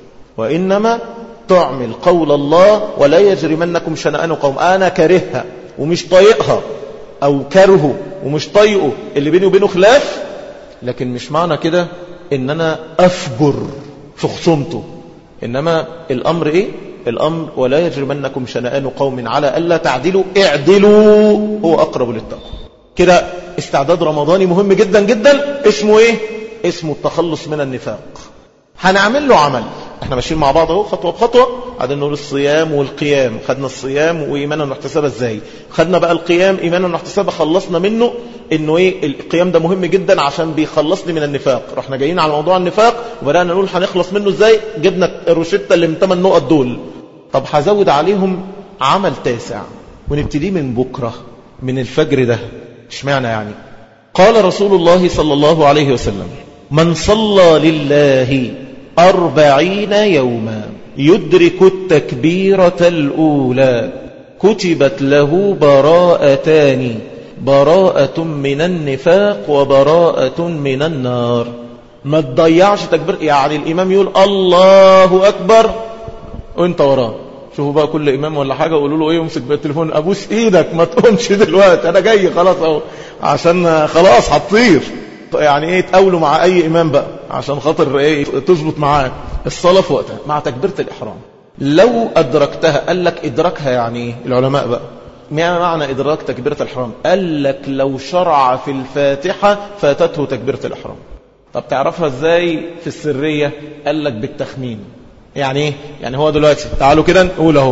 وإنما تعمل قول الله ولا يجرمنكم شنآن قوم. أنا كرهها ومش طايقها، أو كرهه ومش طايقه، اللي بيني وبينه خلاف، لكن مش معنى كده إن أنا أفجر في خصومته. إنما الأمر إيه؟ الأمر ولا يجرمنكم شنآن قوم على ألا تعدلوا، اعدلوا هو أقرب للتقوى. كده استعداد رمضاني مهم جدا جدا. اسمه إيه؟ اسمه التخلص من النفاق. هنعمل له عمل. احنا ماشيين مع بعض اهو خطوه بخطوه. قاعدين نقول الصيام والقيام. خدنا الصيام وايمانا واحتسابا ازاي. خدنا بقى القيام ايمانا واحتسابا، خلصنا منه انه ايه القيام ده مهم جدا عشان بيخلصني من النفاق. رحنا جايين على موضوع النفاق وبدانا نقول هنخلص منه ازاي. جبنا الروشته اللي من ثمان نقط دول. طب هزود عليهم عمل تاسع ونبتدي من بكره، من الفجر ده. اشمعنى يعني؟ قال رسول الله صلى الله عليه وسلم من صلى لله أربعين يوما يدرك التكبيرة الأولى كتبت له براءتان، براءة من النفاق وبراءة من النار. ما تضيعش تكبير. يعني الإمام يقول الله أكبر وانت وراه. شوفوا بقى كل إمام ولا حاجة وقولوا له ايه، امسك بالتليفون ابوس ايدك ما تقومش دلوقتي، انا جاي خلاص اهو، عشان خلاص هتطير. يعني ايه تقاولوا مع اي امام بقى عشان خاطر ايه تظبط معاه الصلاة في وقتها مع تكبيرة الإحرام. لو أدركتها، قال لك إدراكها يعني ايه العلماء بقى، ما معنى إدراك تكبيرة الإحرام؟ قال لك لو شرع في الفاتحة فاتته تكبيرة الإحرام. طب تعرفها ازاي في السرية؟ قال لك بالتخمين. يعني ايه؟ يعني هو دلوقتي تعالوا كده نقول اهو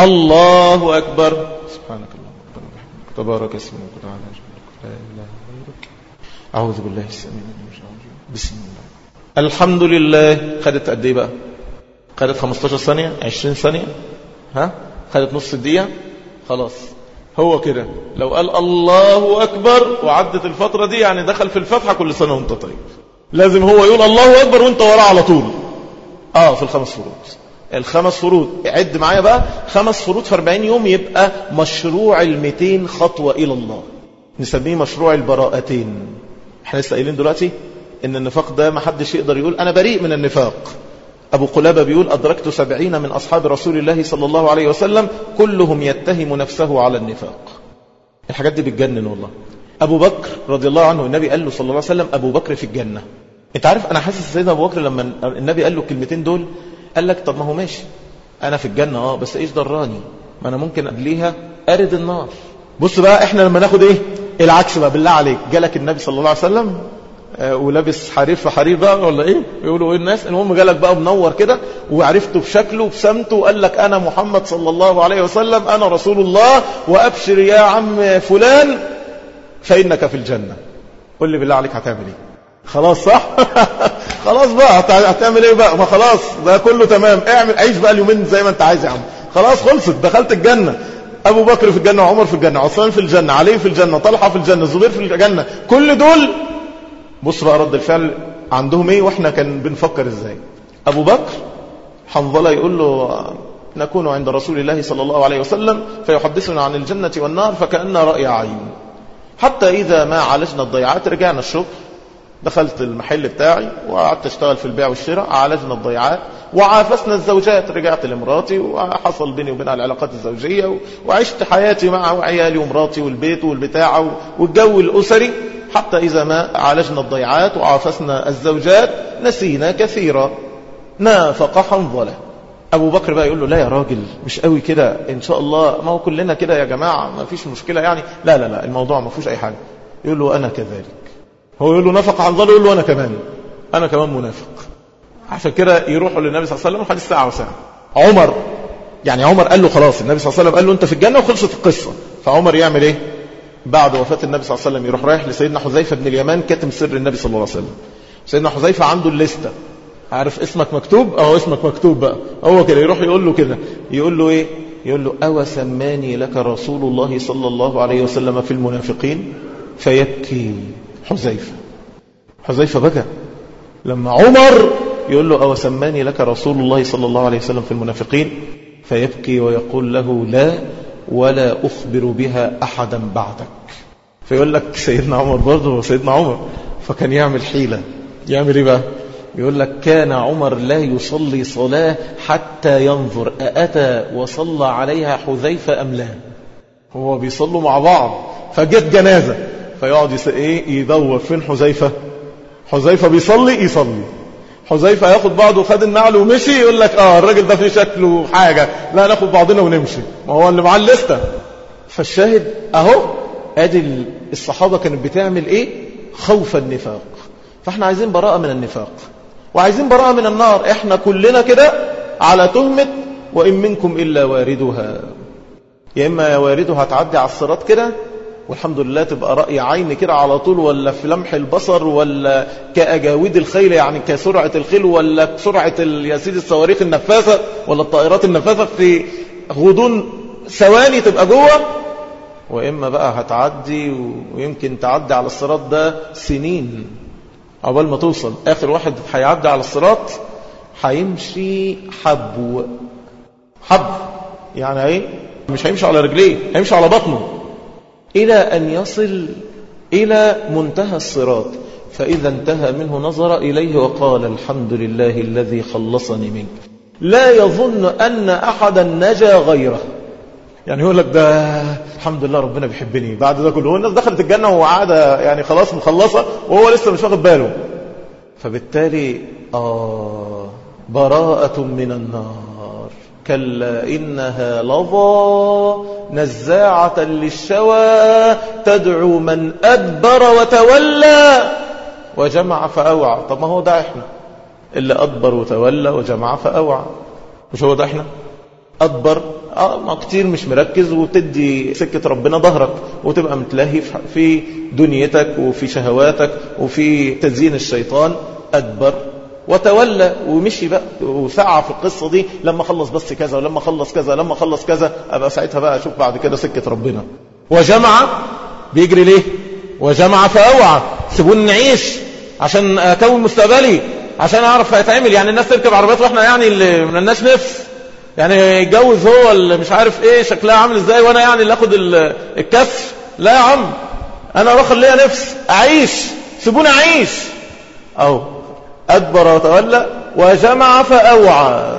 الله أكبر سبحانك اللهم وبحمدك تبارك اسمك وتعالى جلالك لا إله غيرك أعوذ بالله السميع العليم من الشيطان الرجيم بسم الله الحمد لله. خدت قد ايه بقى؟ خدت خمستاشر ثانية، عشرين ثانية، ها خدت نص الدقيقة. خلاص هو كده. لو قال الله أكبر وعدت الفترة دي يعني دخل في الفتحة. كل سنة وانت طيب. لازم هو يقول الله أكبر وانت وراه على طول. اه في الخمس فروض. الخمس فروض عد معايا بقى، خمس فروض في أربعين يوم يبقى مشروع المئتين خطوة إلى الله. نسميه مشروع البراءتين. احنا لسه قايلين دلوقتي ان النفاق ده ما حدش يقدر يقول انا بريء من النفاق. ابو قلابة بيقول ادركت سبعين من اصحاب رسول الله صلى الله عليه وسلم كلهم يتهم نفسه على النفاق. الحاجات دي بتجنن والله. ابو بكر رضي الله عنه النبي قال له صلى الله عليه وسلم ابو بكر في الجنة. انت عارف انا حاسس سيدنا ابو بكر لما النبي قال له الكلمتين دول قال لك طب ما هو ماشي انا في الجنة اه بس ايش دراني، ما انا ممكن قبليها ارد النار. بص بقى احنا لما ناخد ايه العكس بقى. بالله عليك جالك النبي صلى الله عليه وسلم آه ولابس حرير في حرير بقى ولا ايه يقولوا ايه الناس، المهم جالك بقى منور كده وعرفته بشكله وبسمته وقال لك انا محمد صلى الله عليه وسلم انا رسول الله وابشر يا عم فلان فانك في الجنة. قل لي بالله عليك هتعمل ايه؟ خلاص صح خلاص بقى هتعمل ايه بقى؟ ما خلاص ده كله تمام. اعمل عيش بقى اليومين زي ما انت عايز يا عم. خلاص خلصت دخلت الجنة. ابو بكر في الجنة، عمر في الجنة، عثمان في الجنة، علي في الجنة، طلحة في الجنة، الزبير في الجنة. كل دول بص بقى رد الفعل عندهم ايه واحنا كان بنفكر ازاي. ابو بكر حنظلة يقول له نكون عند رسول الله صلى الله عليه وسلم فيحدثنا عن الجنة والنار فكأن رأي عين، حتى اذا ما عالجنا الضيعات رجعنا الشغل، دخلت المحل بتاعي وقعدت اشتغل في البيع والشراء، عالجنا الضيعات وعافسنا الزوجات، رجعت لمراتي وحصل بيني وبينها العلاقات الزوجية وعشت حياتي معها وعيالي ومراتي والبيت والبتاع والجو الأسري، حتى إذا ما عالجنا الضيعات وعافسنا الزوجات نسينا كثيرا. نافق حنظلة. أبو بكر بقى يقول له لا يا راجل مش قوي كده إن شاء الله، ما هو كلنا كده يا جماعة ما فيش مشكلة يعني. لا لا لا الموضوع ما فيهوش أي حاجة. يقول له أنا كذلك. هو يقول له نفق حنظلة، يقول له أنا كمان أنا كمان منافق. عشان كده يروحوا للنبي صلى الله عليه وسلم حديث ساعة وساعة. عمر يعني عمر قال له خلاص، النبي صلى الله عليه وسلم قال له انت في الجنة وخلصت القصة. فعمر يعمل ايه بعد وفاة النبي صلى الله عليه وسلم؟ يروح رايح لسيدنا حذيفة بن اليمان كاتم سر النبي صلى الله عليه وسلم. سيدنا حذيفة عنده الليستة، عارف اسمك مكتوب، اهو اسمك مكتوب بقى، هو كده يروح يقول له كده، يقول له ايه؟ يقول له أو سماني لك رسول الله صلى الله عليه وسلم في المنافقين؟ فيبكي حذيفة. حذيفة بكى لما عمر يقول له أو سماني لك رسول الله صلى الله عليه وسلم في المنافقين؟ فيبكي ويقول له لا ولا أخبر بها أحدا بعدك. فيقول لك سيدنا عمر برضه سيدنا عمر، فكان يعمل حيلة. يعمل ايه بقى؟ يقول لك كان عمر لا يصلي صلاة حتى ينظر أأتى وصلى عليها حذيفة أم لا. هو بيصلوا مع بعض، فجت جنازة فيقعد يس... ايه يدور فين حذيفة. حذيفة بيصلي يصلي، حذيفة ياخد بعضه وخد النعل ومشي، يقول لك اه الراجل ده فيه شكله حاجة، لا ناخد بعضنا ونمشي، ما هو اللي معاه الليستة. فالشاهد اهو ادي الصحابة كانت بتعمل ايه؟ خوف النفاق. فاحنا عايزين براءة من النفاق وعايزين براءة من النار. احنا كلنا كده على تهمة وإن منكم إلا واردها، يا إما واردها تعدي على الصراط كده والحمد لله تبقى رأي عين كده على طول، ولا في لمح البصر، ولا كأجاويد الخيل يعني كسرعة الخيل، ولا سرعة يا سيدي الصواريخ النفاثة ولا الطائرات النفاثة في غضون ثواني تبقى جوه. وإما بقى هتعدي ويمكن تعدي على الصراط ده سنين عقبال ما توصل. آخر واحد هيعدي على الصراط هيمشي حبو حب، يعني ايه؟ مش هيمشي على رجليه، هيمشي على بطنه إلى أن يصل إلى منتهى الصراط. فإذا انتهى منه نظر إليه وقال الحمد لله الذي خلصني منك. لا يظن أن أحدا نجا غيره. يعني يقول لك ده الحمد لله ربنا بيحبني بعد ده كله. الناس دخلت الجنة وعادة يعني خلاص مخلصة وهو لسه مش واخد باله. فبالتالي آه براءة من النار. كلا إنها لظى نزاعة للشوى تدعو من أدبر وتولى وجمع فأوعى. طب ما هو ده احنا اللي أدبر وتولى وجمع فأوعى، مش هو ده احنا؟ أدبر آه ما كتير مش مركز وتدي سكة ربنا ظهرك وتبقى متلهي في دنيتك وفي شهواتك وفي تزيين الشيطان. أدبر وتولى ومشي بقى وسعى في القصة دي، لما خلص بس كذا ولما خلص كذا لما خلص كذا أبقى ساعتها بقى أشوف بعد كده سكة ربنا. وجمع بيجري ليه؟ وجمع فأوعى. سيبوني نعيش عشان أكون مستقبلي، عشان أعرف هيتعمل. يعني الناس تركب عربيات وإحنا يعني اللي من الناس نفس، يعني يتجوز هو اللي مش عارف ايه شكلها عامل ازاي وانا يعني اللي اخد الكف. لا يا عم، انا اروح ليا نفس اعيش، سيبوني اعيش. اهو ادبر وتولى وجمع فاوعى.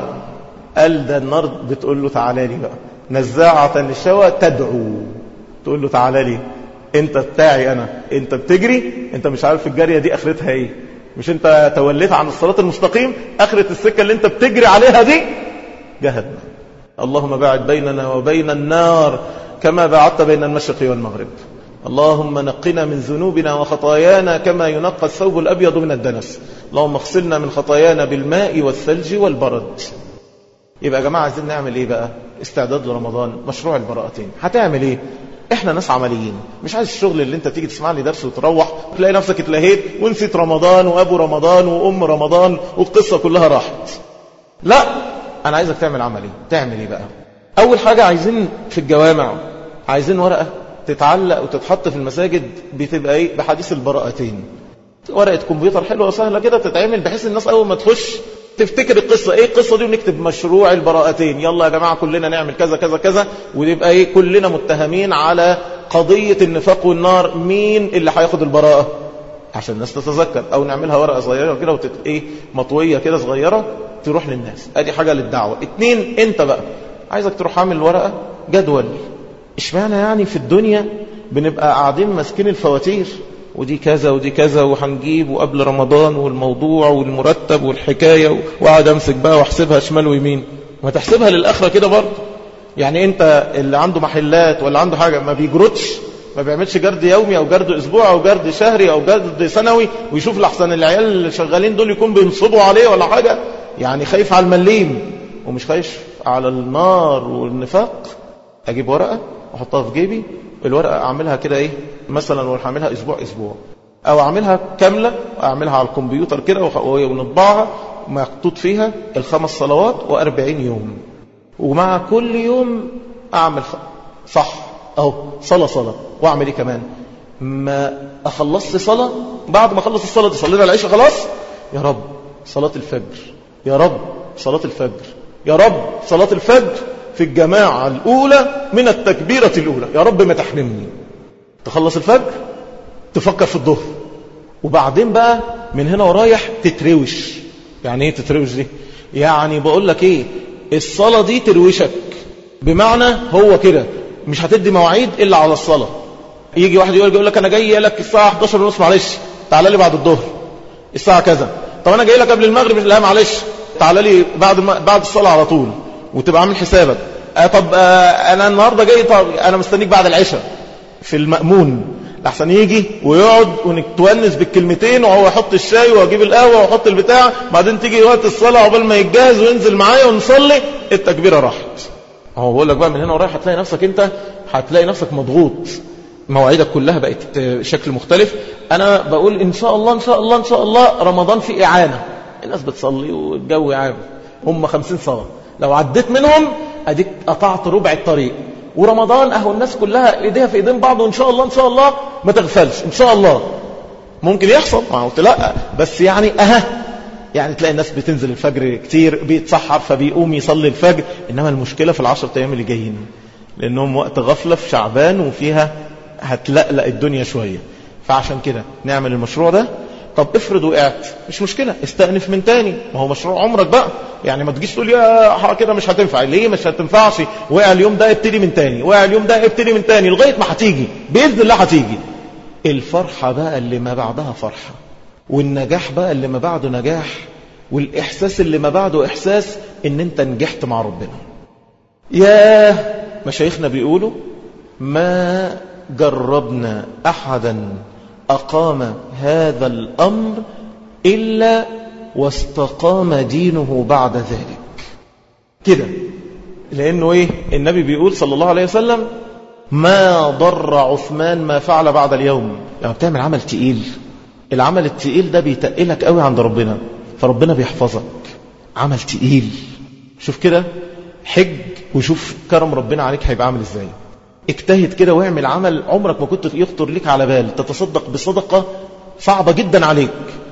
قال ده النار بتقول له تعالى لي بقى، نزاعة للشوى تدعو، تقول له تعالى لي انت بتاعي انا، انت بتجري، انت مش عارف الجارية دي اخرتها ايه، مش انت توليت عن الصراط المستقيم، اخرة السكة اللي انت بتجري عليها دي جهنم. اللهم باعد بيننا وبين النار كما باعدت بين المشرق والمغرب. اللهم نقنا من ذنوبنا وخطايانا كما ينقى الثوب الأبيض من الدنس. اللهم اغسلنا من خطايانا بالماء والثلج والبرد. يبقى يا جماعة عايزين نعمل ايه بقى؟ استعداد لرمضان، مشروع البراءتين. هتعمل ايه؟ احنا ناس عمليين، مش عايز الشغل اللي انت تيجي تسمع لي درس وتروح تلاقي نفسك اتلهيت ونسيت رمضان وابو رمضان وام رمضان والقصة كلها راحت. لا، انا عايزك تعمل عملي. تعمل ايه بقى؟ اول حاجة عايزين في الجوامع عايزين ورقة تتعلق وتتحط في المساجد بتبقى ايه؟ بحديث البراءتين. ورقة كمبيوتر حلوة وسهلة كده تتعمل بحيث الناس اول ما تخش تفتكر القصة ايه القصة دي، ونكتب مشروع البراءتين. يلا يا جماعة كلنا نعمل كذا كذا كذا، ويبقى ايه؟ كلنا متهمين على قضية النفاق والنار. مين اللي هياخد البراءة عشان الناس تتذكر؟ او نعملها ورقة صغيرة كده وتت ايه مطوية كده صغيرة تروح للناس. ادي حاجة للدعوة. اتنين، انت بقى عايزك تروح عامل ورقة جدول. اشمعنى يعني في الدنيا بنبقى قاعدين ماسكين الفواتير ودي كذا ودي كذا وهنجيب وقبل رمضان والموضوع والمرتب والحكاية وقاعد امسك بقى واحسبها شمال ويمين؟ ما تحسبها للآخرة كده برضه. يعني انت اللي عنده محلات ولا عنده حاجة ما بيجردش، ما بيعملش جرد يومي او جرد اسبوع او جرد شهري او جرد سنوي ويشوف لحسن العيال اللي شغالين دول يكون بينصبوا عليه ولا حاجة، يعني خايف على المليم. ومش خايف على النار والنفاق، أجيب ورقة أحطها في جيبي، الورقة أعملها كده إيه مثلا وأعملها أسبوع أسبوع، أو أعملها كاملة أعملها على الكمبيوتر كده ونطبعها مكتوب فيها الخمس صلوات وأربعين يوم، ومع كل يوم أعمل صح أو صلاة صلاة. وأعمل إيه كمان؟ ما أخلصت صلاة، بعد ما أخلص الصلاة دي صلينا العشاء خلاص، يا رب صلاة الفجر، يا رب صلاة الفجر، يا رب صلاة الفجر في الجماعة الأولى من التكبيرة الأولى، يا رب ما تحرمني. تخلص الفجر تفكر في الظهر، وبعدين بقى من هنا ورايح تتروش. يعني ايه تتروش دي؟ يعني بقول لك ايه، الصلاة دي تروشك، بمعنى هو كده مش هتدي مواعيد إلا على الصلاة. يجي واحد يقول لك أنا جاي لك الساعة احداشر ونص، معلش تعال لي بعد الظهر الساعة كذا. طب أنا جاي لك قبل المغرب، لا معلش تعال لي بعد بعد الصلاة على طول، وتبقى عامل حسابك. آه طب آه أنا النهاردة جاي، طب أنا مستنيك بعد العشاء في المأمون لحسن يجي ويقعد ونتونس بالكلمتين، وهو يحط الشاي واجيب القهوة ويحط البتاع، بعدين تيجي وقت الصلاة عقبال ما يتجهز وينزل معايا ونصلي، التكبيرة راحت. هو بقول لك بقى من هنا ورايح هتلاقي نفسك انت هتلاقي نفسك مضغوط، مواعيدك كلها بقت شكل مختلف. انا بقول ان شاء الله ان شاء الله ان شاء الله رمضان في اعانة، الناس بتصلي والجو عام، هم خمسين صلاة لو عديت منهم اديك قطعت ربع الطريق. ورمضان اهو الناس كلها ايديها في ايدين بعض، وان شاء الله ان شاء الله ما تغفلش ان شاء الله. ممكن يحصل، ما قلت لا، بس يعني اها يعني تلاقي الناس بتنزل الفجر كتير، بيتسحر فبيقوم يصلي الفجر. انما المشكلة في العشر ايام اللي جايين، لانهم وقت غفلة في شعبان، وفيها هتلقلق الدنيا شوية. فعشان كده نعمل المشروع ده. طب افرض وقعت، مش مشكلة، استأنف من تاني، ما هو مشروع عمرك بقى. يعني ما تجيش تقول يا كده مش هتنفع. ليه مش هتنفعش؟ وقع اليوم ده ابتدي من تاني، وقع اليوم ده ابتدي من تاني، لغاية ما هتيجي بإذن الله. هتيجي الفرحة بقى اللي ما بعدها فرحة، والنجاح بقى اللي ما بعده نجاح، والإحساس اللي ما بعده إحساس إن أنت نجحت مع ربنا. يا مشايخنا بيقولوا ما جربنا أحدا أقام هذا الأمر إلا واستقام دينه بعد ذلك كده. لأنه إيه النبي بيقول صلى الله عليه وسلم ما ضر عثمان ما فعل بعد اليوم. لما يعني بتعمل عمل تقيل، العمل التقيل ده بيتقلك قوي عند ربنا، فربنا بيحفظك. عمل تقيل، شوف كده حج وشوف كرم ربنا عليك هيبقى عامل ازاي. اجتهد كده واعمل عمل عمرك ما كنت يخطر لك على بال، تتصدق بصدقة صعبة جدا عليك،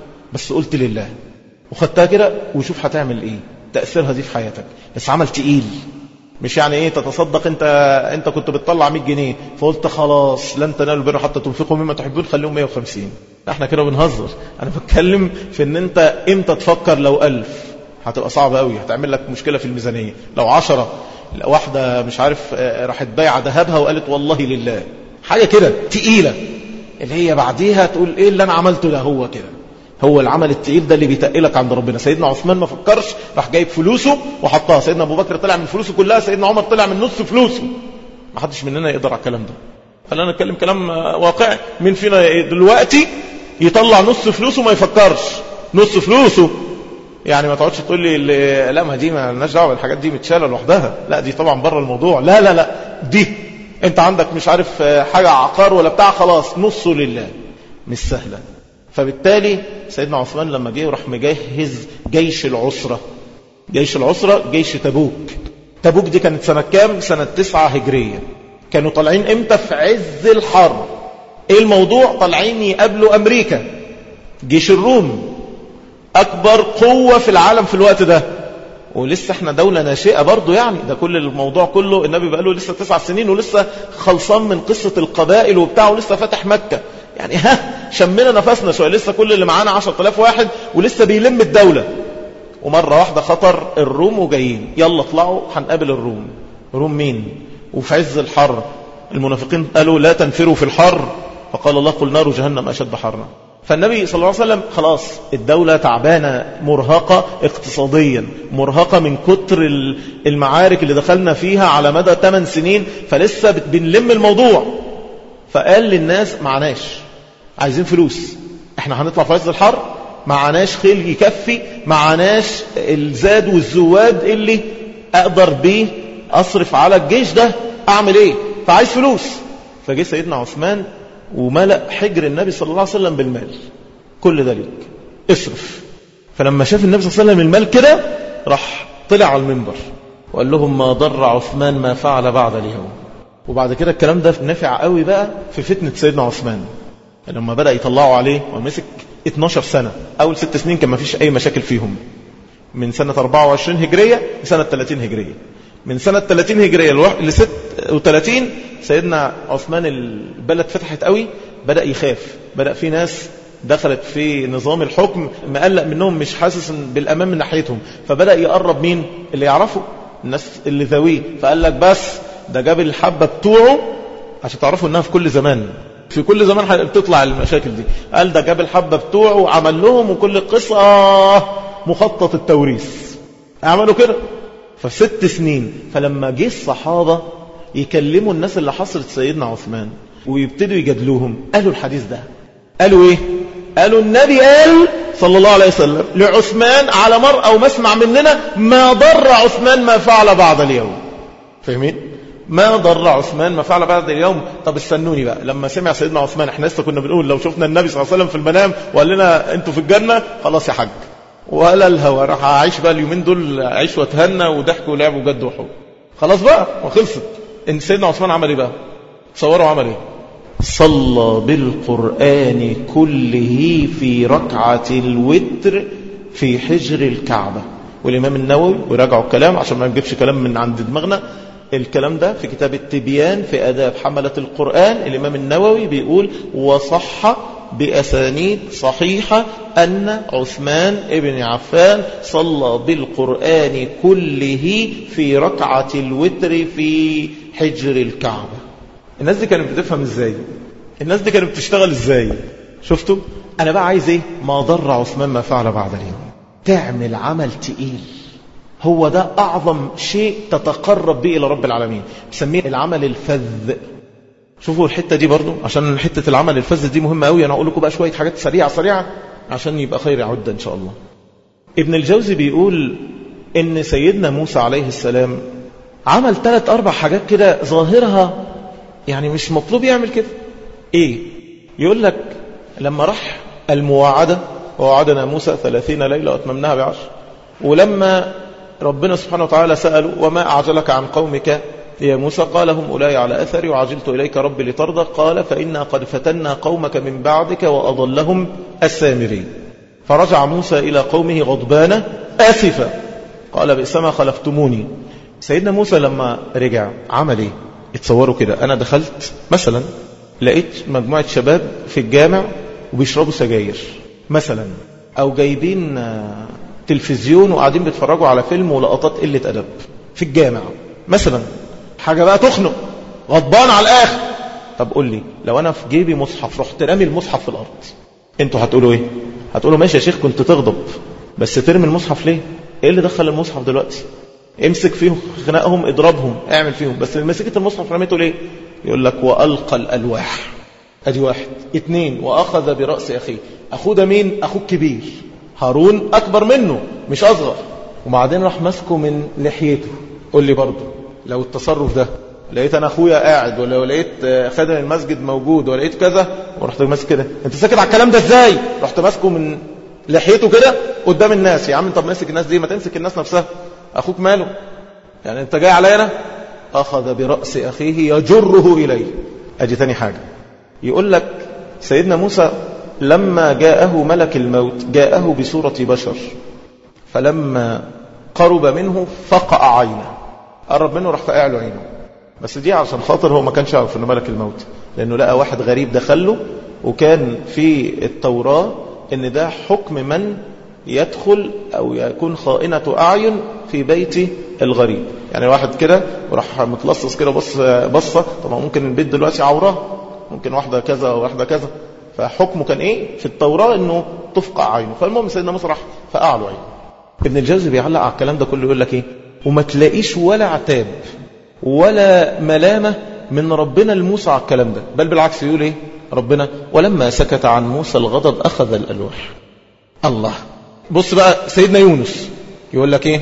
بس قلت لله وخدتها كده، وشوف هتعمل ايه تأثيرها دي في حياتك. بس عمل تقيل، مش يعني ايه تتصدق انت انت كنت بتطلع مية جنيه فقلت خلاص لن تنالوا البر حتى تنفقوا مما تحبون خليهم مية وخمسين. احنا كده بنهزر. انا بتكلم في ان انت امتى تفكر لو ألف هتبقى صعبة قوي، هتعمل لك مشكلة في الميزانية. لو عشرة، واحدة مش عارف راحت بايعة ذهبها وقالت والله لله، حاجة كده تقيلة اللي هي بعديها تقول ايه اللي انا عملته ده. هو كده هو العمل التقيل ده اللي بيتقلك عند ربنا. سيدنا عثمان ما فكرش، راح جايب فلوسه وحطها. سيدنا ابو بكر طلع من فلوسه كلها، سيدنا عمر طلع من نص فلوسه. ما حدش مننا يقدر على الكلام ده. خلينا نتكلم كلام واقعي. مين فينا دلوقتي يطلع نص فلوسه ما يفكرش؟ نص فلوسه يعني ما تقعدش تقول لي لا ما دي ما لناش دعوه، الحاجات دي متشاله لوحدها، لا دي طبعا بره الموضوع. لا لا لا دي انت عندك مش عارف حاجه عقار ولا بتاع، خلاص نصه لله، مش سهله. فبالتالي سيدنا عثمان لما جه راح مجهز جيش العسرة. جيش العسرة جيش تبوك. تبوك دي كانت سنة كام؟ سنة تسعة هجرية. كانوا طالعين امتى؟ في عز الحرب. ايه الموضوع؟ طالعين يقابلوا امريكا، جيش الروم اكبر قوة في العالم في الوقت ده، ولسه احنا دولة ناشئة برضو. يعني ده كل الموضوع كله النبي بقاله لسه تسع سنين، ولسه خلصان من قصة القبائل وبتاع، ولسه فاتح مكة. يعني ها شمنا نفسنا شوية، لسه كل اللي معانا عشرة آلاف واحد ولسه بيلم الدولة. ومرة واحدة خطر الروم وجايين، يلا اطلعوا هنقابل الروم. روم مين؟ وفي عز الحر. المنافقين قالوا لا تنفروا في الحر، فقال الله قل نار جهنم أشد حرا. فالنبي صلى الله عليه وسلم خلاص الدولة تعبانة، مرهقة اقتصاديا، مرهقة من كتر المعارك اللي دخلنا فيها على مدى ثمان سنين، فلسه بنلم الموضوع. فقال للناس معناش، عايزين فلوس، احنا هنطلع في عز الحر، معناش خيل يكفي، معناش الزاد والزواد اللي أقدر بيه أصرف على الجيش ده، أعمل إيه؟ فعايز فلوس. فجي سيدنا عثمان وملأ حجر النبي صلى الله عليه وسلم بالمال، كل ده ليك اصرف. فلما شاف النبي صلى الله عليه وسلم المال كده راح طلع على المنبر وقال لهم ما ضر عثمان ما فعل بعد اليوم. وبعد كده الكلام ده نفع قوي بقى في فتنة سيدنا عثمان لما بدأ يطلعوا عليه ومسك اتناشر سنة. أول ست سنين كان ما فيش أي مشاكل فيهم، من سنة أربعة وعشرين هجرية لسنة ثلاثين هجرية. من سنة ثلاثين هجرية ل ستة وثلاثين سيدنا عثمان البلد فتحت قوي، بدأ يخاف، بدأ في ناس دخلت في نظام الحكم مقلق منهم، مش حاسس بالأمان من ناحيتهم، فبدأ يقرب مين اللي يعرفوا الناس اللي ذويه. فقال لك بس ده جاب الحبة بتوعه عشان تعرفوا انها في كل زمان، في كل زمان بتطلع المشاكل دي. قال ده جاب الحبة بتوعه وعمل لهم، وكل قصة مخطط التوريث عملوا كده. ففي ست سنين فلما جه الصحابة يكلموا الناس اللي حصلت سيدنا عثمان ويبتدوا يجادلوهم، قالوا الحديث ده، قالوا ايه؟ قالوا النبي قال صلى الله عليه وسلم لعثمان على مرأى أو مسمع مننا ما ضر عثمان ما فعل بعد اليوم. فاهمين؟ ما ضر عثمان ما فعل بعد اليوم. طب استنوني بقى، لما سمع سيدنا عثمان احنا لسه كنا بنقول لو شفنا النبي صلى الله عليه وسلم في المنام وقال لنا انتوا في الجنة خلاص يا حاج، ولا الهوى راح اعيش بقى اليومين دول اعيش واتهنى وضحك ولعب وجد وحب، خلاص بقى وخلصت. ان سيدنا عثمان عمل ايه بقى؟ تصوروا عمل ايه؟ صلى بالقرآن كله في ركعة الوتر في حجر الكعبة. والإمام النووي وراجعوا الكلام عشان ما نجيبش كلام من عند دماغنا، الكلام ده في كتاب التبيان في آداب حملة القرآن. الإمام النووي بيقول وصح بأسانيد صحيحة أن عثمان ابن عفان صلى بالقرآن كله في ركعة الوتر في حجر الكعبة. الناس دي كانت بتفهم ازاي؟ الناس دي كانت بتشتغل ازاي؟ شفتوا؟ انا بقى عايز ايه؟ ما ضر عثمان ما فعل بعد اليوم. تعمل عمل تقيل، هو ده اعظم شيء تتقرب به الى رب العالمين، بسميه العمل الفذ. شوفوا الحتة دي برضو، عشان حتة العمل الفذ دي مهمة قوي. انا اقول لكم بقى شوية حاجات سريعة سريعة عشان يبقى خير عدة ان شاء الله. ابن الجوزي بيقول ان سيدنا موسى عليه السلام عمل ثلاث اربع حاجات كده ظاهرها يعني مش مطلوب يعمل كده. ايه؟ يقول لك لما راح المواعدة ووعدنا موسى ثلاثين ليلة واتممناها بعشر، ولما ربنا سبحانه وتعالى سأله وما أعجلك عن قومك يا موسى قال هم أولاي على أثري وعجلت إليك ربي لترضى قال فإنا قد فتنا قومك من بعدك وأضلهم السامرين. فرجع موسى إلى قومه غضبان آسفا قال بئسما خلفتموني. سيدنا موسى لما رجع عمل ايه؟ اتصوروا كده، انا دخلت مثلا لقيت مجموعة شباب في الجامع وبيشربوا سجاير مثلا، او جايبين تلفزيون وقاعدين بيتفرجوا على فيلم ولقطات قلة ادب في الجامع مثلا، حاجة بقى تخنق، غضبان على الاخر. طب قول لي لو انا في جيبي مصحف رحت رامي المصحف في الارض، انتوا هتقولوا ايه؟ هتقولوا ماشي يا شيخ كنت تغضب، بس ترمي المصحف ليه؟ ايه اللي دخل المصحف دلوقتي؟ امسك فيهم خناقهم اضربهم اعمل فيهم، بس مسكت المصحف رميته ليه؟ يقول لك وألقى الألواح. ادي واحد. اتنين وأخذ برأس أخيه. أخوه ده مين؟ أخوه كبير، هارون أكبر منه مش أصغر، وبعدين راح ماسكه من لحيته. قول لي برضه لو التصرف ده لقيت أنا أخويا قاعد، ولا لقيت خادم المسجد موجود، ولقيت كذا ورحت ماسك كده، أنت ساكت على الكلام ده إزاي؟ رحت ماسكه من لحيته كده قدام الناس. يا عم طب ماسك الناس دي، ما تمسك الناس نفسها، أخوك ماله؟ يعني أنت جاي علي أنا؟ أخذ برأس أخيه يجره إليه. أجي تاني حاجة، يقول لك سيدنا موسى لما جاءه ملك الموت جاءه بصورة بشر، فلما قرب منه فقع عينه، قرب منه راح فقع له عينه. بس دي عشان خاطر هو ما كانش يعرف انه ملك الموت، لأنه لقى واحد غريب دخله، وكان في التوراة ان ده حكم من يدخل أو يكون خائنة أعين في بيت الغريب. يعني واحد كده وراح متلصص كده بص بصة، طبعا ممكن البيت دلوقتي عوراه، ممكن واحدة كذا وواحدة كذا، فحكمه كان إيه في التوراة إنه تفقع عينه. فالمهم سيدنا موسى راح فقع له عينه. ابن الجوزي بيعلق على الكلام ده كله يقول لك إيه؟ وما تلاقيش ولا عتاب ولا ملامة من ربنا لموسى على الكلام ده، بل بالعكس يقول إيه ربنا؟ ولما سكت عن موسى الغضب أخذ الألواح. الله. بص بقى سيدنا يونس يقول لك ايه؟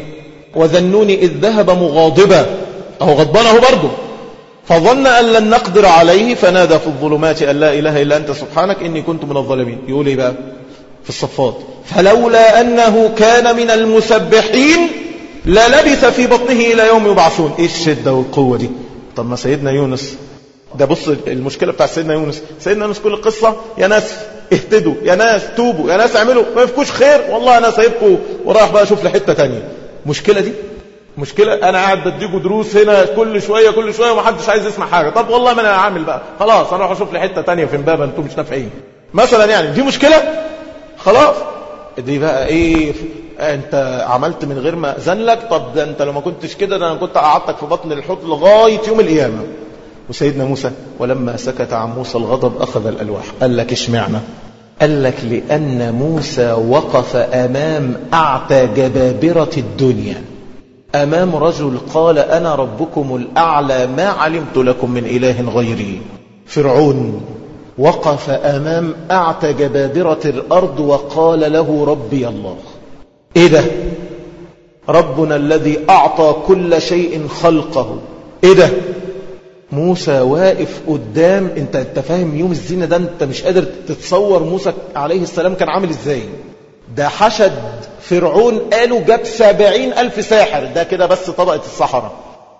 وذنون إذ ذهب مغاضبا، أهو غضبانه برضه، فظن أن لن نقدر عليه فنادى في الظلمات أن لا إله إلا أنت سبحانك إني كنت من الظالمين. يقول إيه بقى في الصفات؟ فلولا أنه كان من المسبحين للبث في بطنه إلى يوم يبعثون. إيه الشدة والقوة دي؟ طب ما سيدنا يونس ده، بص المشكلة بتاع سيدنا يونس. سيدنا يونس كل القصة يا ناس اهتدوا، يا ناس توبوا، يا ناس اعملوا، ما يفكوش خير، والله أنا سايبكم وراح بقى أشوف لحتة تانية. مشكلة دي مشكلة، أنا قاعد بديكوا دروس هنا كل شوية كل شوية ومحدش عايز يسمع حاجة. طب والله ما أنا عامل بقى، خلاص أنا أروح أشوف لحتة تانية في امبابة، أنتم مش نافعين مثلا، يعني دي مشكلة خلاص. دي بقى إيه؟ أنت عملت من غير ما أذن لك، طب ده أنت لو ما كنتش كده ده أنا كنت قعدتك في بطن الحوت لغاية يوم القيامة. وسيدنا موسى ولما سكت عن موسى الغضب أخذ الألواح. قال لك اشمعنى؟ قال لك لأن موسى وقف أمام أعتى جبابرة الدنيا، أمام رجل قال أنا ربكم الأعلى ما علمت لكم من إله غيري. فرعون وقف أمام أعتى جبابرة الأرض وقال له ربي الله. إيه ده؟ ربنا الذي أعطى كل شيء خلقه. إيه ده؟ موسى واقف قدام، انت انت فاهم يوم الزينة ده؟ انت مش قادر تتصور موسى عليه السلام كان عامل ازاي. ده حشد فرعون، قالوا جاب سبعين ألف ساحر، ده كده بس طبقة الصحراء،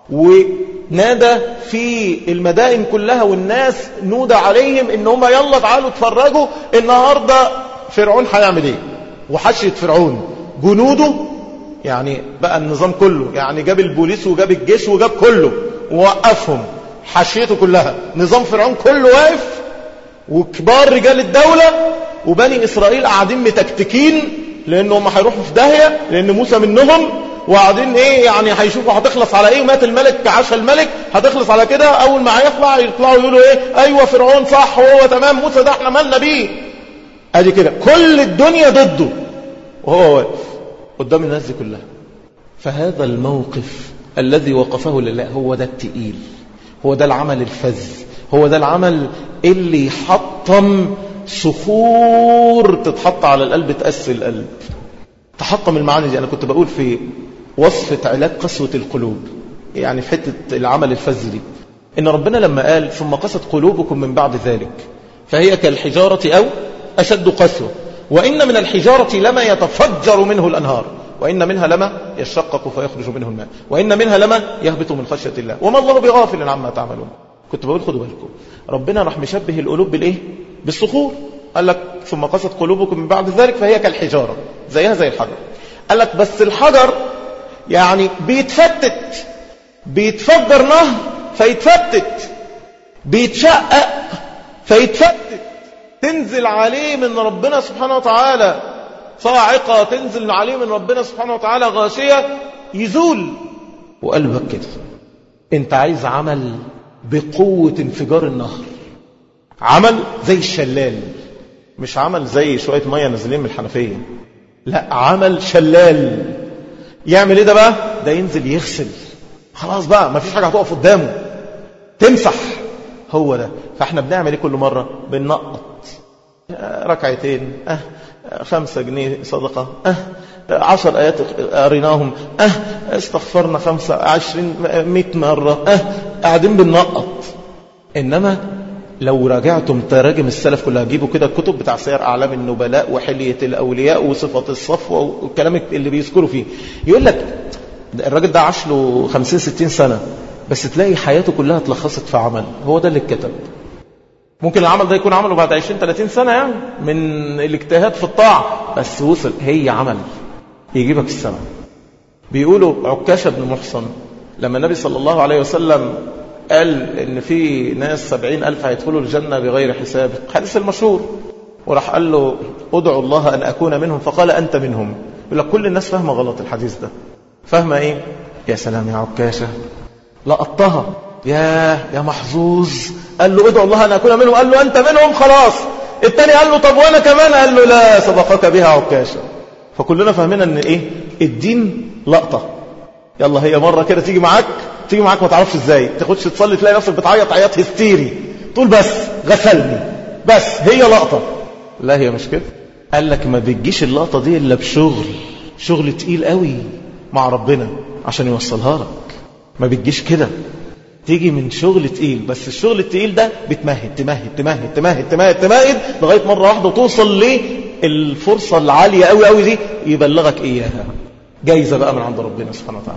ونادى في المدائن كلها والناس نودى عليهم ان هم يلا تعالوا اتفرجوا النهاردة فرعون هيعمل ايه. وحشية فرعون جنوده، يعني بقى النظام كله، يعني جاب البوليس وجاب الجيش وجاب كله ووقفهم، حشيته كلها، نظام فرعون كله واقف، وكبار رجال الدولة وبني إسرائيل قاعدين متكتكين لأنهم هيروحوا في داهية لأن موسى منهم، وقاعدين إيه يعني هيشوفوا هتخلص على إيه. مات الملك عاش الملك، هتخلص على كده. أول ما هيطلع يطلعوا يقولوا إيه؟ أيوة فرعون صح وهو تمام، موسى ده احنا مالنا بيه. أدي كده كل الدنيا ضده وهو واقف قدام الناس دي كلها. فهذا الموقف الذي وقفه لله هو ده التقيل، هو ده العمل الفذ، هو ده العمل اللي يحطم صخور تتحط على القلب تأسي القلب. تحطم المعاني دي. أنا كنت بقول في وصفة علاج قسوة القلوب، يعني في حتة العمل الفذ دي، إن ربنا لما قال ثم قست قلوبكم من بعد ذلك فهي كالحجارة أو أشد قسوة، وإن من الحجارة لما يتفجر منه الأنهار، وإن منها لما يشقق فيخرج منه الماء، وإن منها لما يهبط من خشية الله وما الله بغافل عما تعملون. كنت بقول خدوا بالكم، ربنا راح مشبه القلوب بالإيه؟ بالصخور. قال لك ثم قست قلوبكم من بعد ذلك فهي كالحجارة، زيها زي الحجر. قال لك بس الحجر يعني بيتفتت، بيتفجر نهر فيتفتت، بيتشقق فيتفتت، تنزل عليه من ربنا سبحانه وتعالى صاعقة، تنزل عليه من ربنا سبحانه وتعالى غاشية، يزول. وقلبك كده انت عايز عمل بقوة انفجار النهر، عمل زي الشلال، مش عمل زي شوية مية نازلين من الحنفية، لا عمل شلال. يعمل ايه ده بقى؟ ده ينزل يغسل، خلاص بقى ما فيش حاجة هتقف قدامه، تمسح. هو ده. فاحنا بنعمل ايه كل مرة؟ بننقط ركعتين، اه خمسة جنيه صدقة، اه عشر آيات قريناهم، اه استغفرنا خمسة عشرين مئة مرة، اه قاعدين بننقط. إنما لو راجعتم تراجم السلف كلها، جيبوا كده الكتب بتاع سير أعلام النبلاء وحلية الأولياء وصفة الصفوة والكلام اللي بيذكروا فيه، يقول لك الراجل ده عاش له خمسين ستين سنة بس تلاقي حياته كلها اتلخصت في عمل، هو ده اللي اتكتب. ممكن العمل ده يكون عمله بعد عشرين ثلاثين سنة يعني من الاجتهاد في الطاعة، بس وصل هي عمل يجيبك السماء. بيقولوا عكاشة بن محصن لما النبي صلى الله عليه وسلم قال ان في ناس سبعين ألف هيدخلوا الجنة بغير حساب، حديث المشهور، وراح قال له ادعو الله أن أكون منهم، فقال أنت منهم. يقول لك كل الناس فاهمة غلط الحديث ده. فاهمة ايه؟ يا سلام يا عكاشة، لقطها يا يا محظوظ. قال له ادعو الله أن أكون منهم، قال له أنت منهم خلاص. التاني قال له طب وأنا كمان، قال له لا سبقك بها عكاشة. فكلنا فاهمين ان ايه الدين لقطة، يلا هي مرة كده تيجي معاك تيجي معاك ما تعرفش ازاي، تاخدش تصلي تلاقي نفسك بتعيط عياط هستيري، تقول بس غسلني، بس هي لقطة. لا هي مش كده. قال لك ما بتجيش اللقطة دي الا بشغل، شغل تقيل قوي، مع ربنا عشان يوصلها لك. ما بتجيش كده، تيجي من شغل تقيل، بس الشغل التقيل ده بتمهد تمهد تمهد تمهد تمهد تمهد لغاية مرة واحدة توصل للفرصة العالية قوي قوي دي يبلغك إياها. جايزة بقى من عند ربنا سبحانه وتعالى.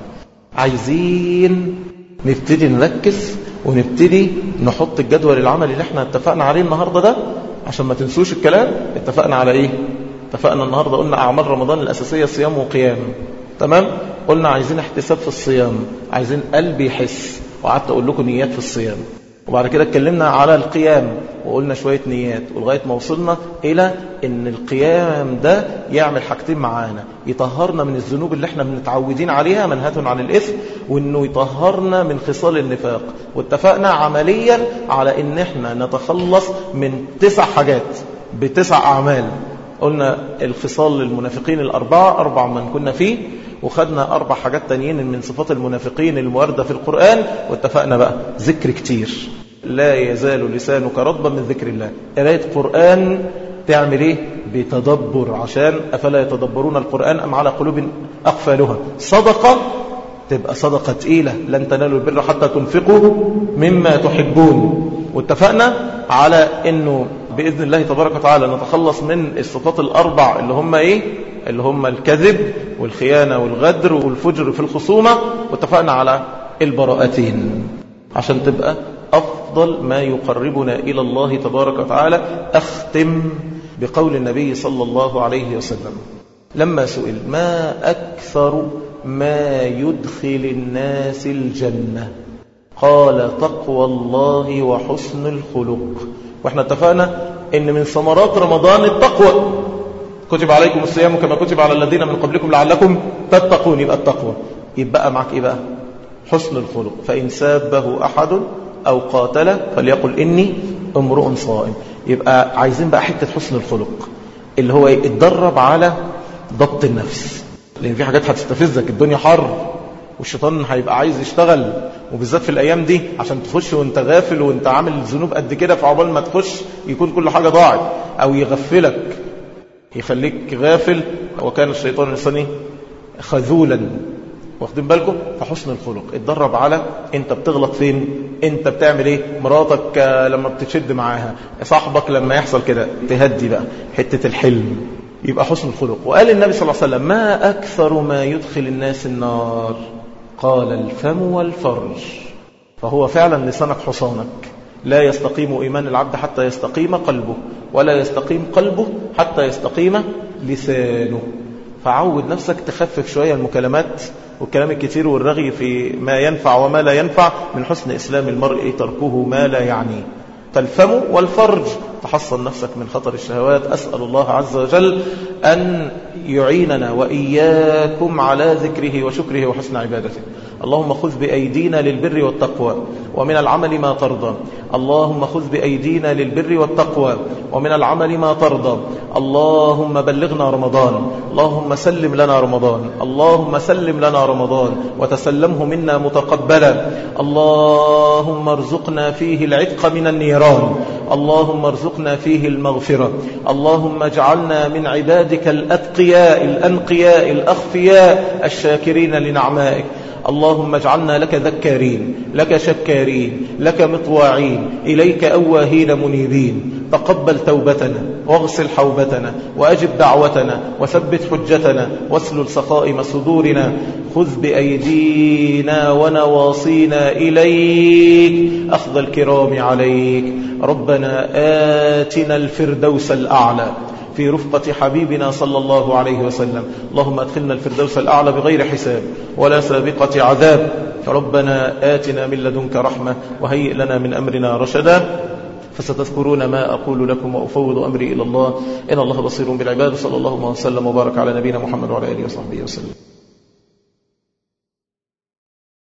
عايزين نبتدي نركز ونبتدي نحط الجدول العملي اللي احنا اتفقنا عليه النهاردة ده، عشان ما تنسوش الكلام. اتفقنا على ايه؟ اتفقنا النهاردة قلنا أعمال رمضان الأساسية صيام وقيام، تمام؟ قلنا عايزين احتساب في الصيام، عايزين قلب يحس، وقعدت أقول لكم نيات في الصيام. وبعد كده اتكلمنا على القيام وقلنا شوية نيات، ولغاية ما وصلنا إلى أن القيام ده يعمل حاجتين معانا: يطهرنا من الذنوب اللي احنا بنتعودين عليها منهاة عن الإثم، وأنه يطهرنا من خصال النفاق. واتفقنا عمليا على أن احنا نتخلص من تسع حاجات بتسع أعمال. قلنا الخصال للمنافقين الأربعة، أربع من كنا فيه، وخدنا أربع حاجات تانيين من صفات المنافقين المواردة في القرآن. واتفقنا بقى ذكر كتير، لا يزال لسانك رطبا من ذكر الله. قراءة قرآن تعمل ايه؟ بتدبر، عشان أفلا يتدبرون القرآن أم على قلوب أقفالها. صدقة تبقى صدقة تقيلة، لن تنالوا البر حتى تنفقوا مما تحبون. واتفقنا على أنه بإذن الله تبارك وتعالى نتخلص من الصفات الأربع اللي هم إيه؟ اللي هم الكذب والخيانة والغدر والفجر في الخصومة. واتفقنا على البراءتين عشان تبقى أفضل ما يقربنا إلى الله تبارك وتعالى. أختم بقول النبي صلى الله عليه وسلم لما سئل: ما أكثر ما يدخل الناس الجنة؟ قال: تقوى الله وحسن الخلق. واحنا اتفقنا ان من ثمرات رمضان التقوى. كتب عليكم الصيام كما كتب على الذين من قبلكم لعلكم تتقون. يبقى التقوى يبقى معك ايه بقى؟ حسن الخلق. فإن سابه أحد أو قاتله فليقل إني امرؤ صائم. يبقى عايزين بقى حتة حسن الخلق اللي هو يتدرب على ضبط النفس، لأن في حاجات هتستفزك. الدنيا حر والشيطان هيبقى عايز يشتغل، وبالذات في الأيام دي عشان تخش وانت غافل وانت عامل ذنوب قد كده، فعقبال ما تخش يكون كل حاجة ضاعت، أو يغفلك يخليك غافل. وكان الشيطان الإنساني خذولا. واخدين بالكم؟ فحسن الخلق اتدرب على انت بتغلط فين، انت بتعمل ايه، مراتك لما بتشد معاها، صاحبك لما يحصل كده تهدي بقى حتة الحلم. يبقى حسن الخلق. وقال النبي صلى الله عليه وسلم: ما أكثر ما يدخل الناس النار؟ قال: الفم والفرج. فهو فعلا لسانك حصانك. لا يستقيم إيمان العبد حتى يستقيم قلبه، ولا يستقيم قلبه حتى يستقيم لسانه. فعود نفسك تخفف شوية المكالمات والكلام الكثير والرغي في ما ينفع وما لا ينفع. من حسن إسلام المرء تركه ما لا يعنيه. فالفم والفرج تحصن نفسك من خطر الشهوات. أسأل الله عز وجل أن يعيننا وإياكم على ذكره وشكره وحسن عبادته. اللهم خذ بأيدينا للبر والتقوى ومن العمل ما ترضى. اللهم خذ بأيدينا للبر والتقوى ومن العمل ما ترضى. اللهم بلغنا رمضان. اللهم سلم لنا رمضان. اللهم سلم لنا رمضان وتسلمه منا متقبلا. اللهم ارزقنا فيه العتق من النيران. اللهم ارزقنا فيه المغفرة. اللهم اجعلنا من عبادك الأتقياء الأنقياء الأخفياء الشاكرين لنعمائك. اللهم اجعلنا لك ذكارين، لك شكارين، لك مطواعين، إليك أواهين منيبين. تقبل توبتنا واغسل حوبتنا وأجب دعوتنا وثبت حجتنا واسلل سقائم صدورنا. خذ بأيدينا ونواصينا إليك أخذ الكرام عليك. ربنا آتنا الفردوس الأعلى في رفقة حبيبنا صلى الله عليه وسلم. اللهم أدخلنا الفردوس الأعلى بغير حساب ولا سابقة عذاب. ربنا آتنا من لدنك رحمة وهيئ لنا من أمرنا رشدا. فستذكرون ما أقول لكم وأفوض أمري إلى الله، إن الله بصير بالعباد. صلى الله وسلم وبارك على نبينا محمد وعلى آله وصحبه وسلم.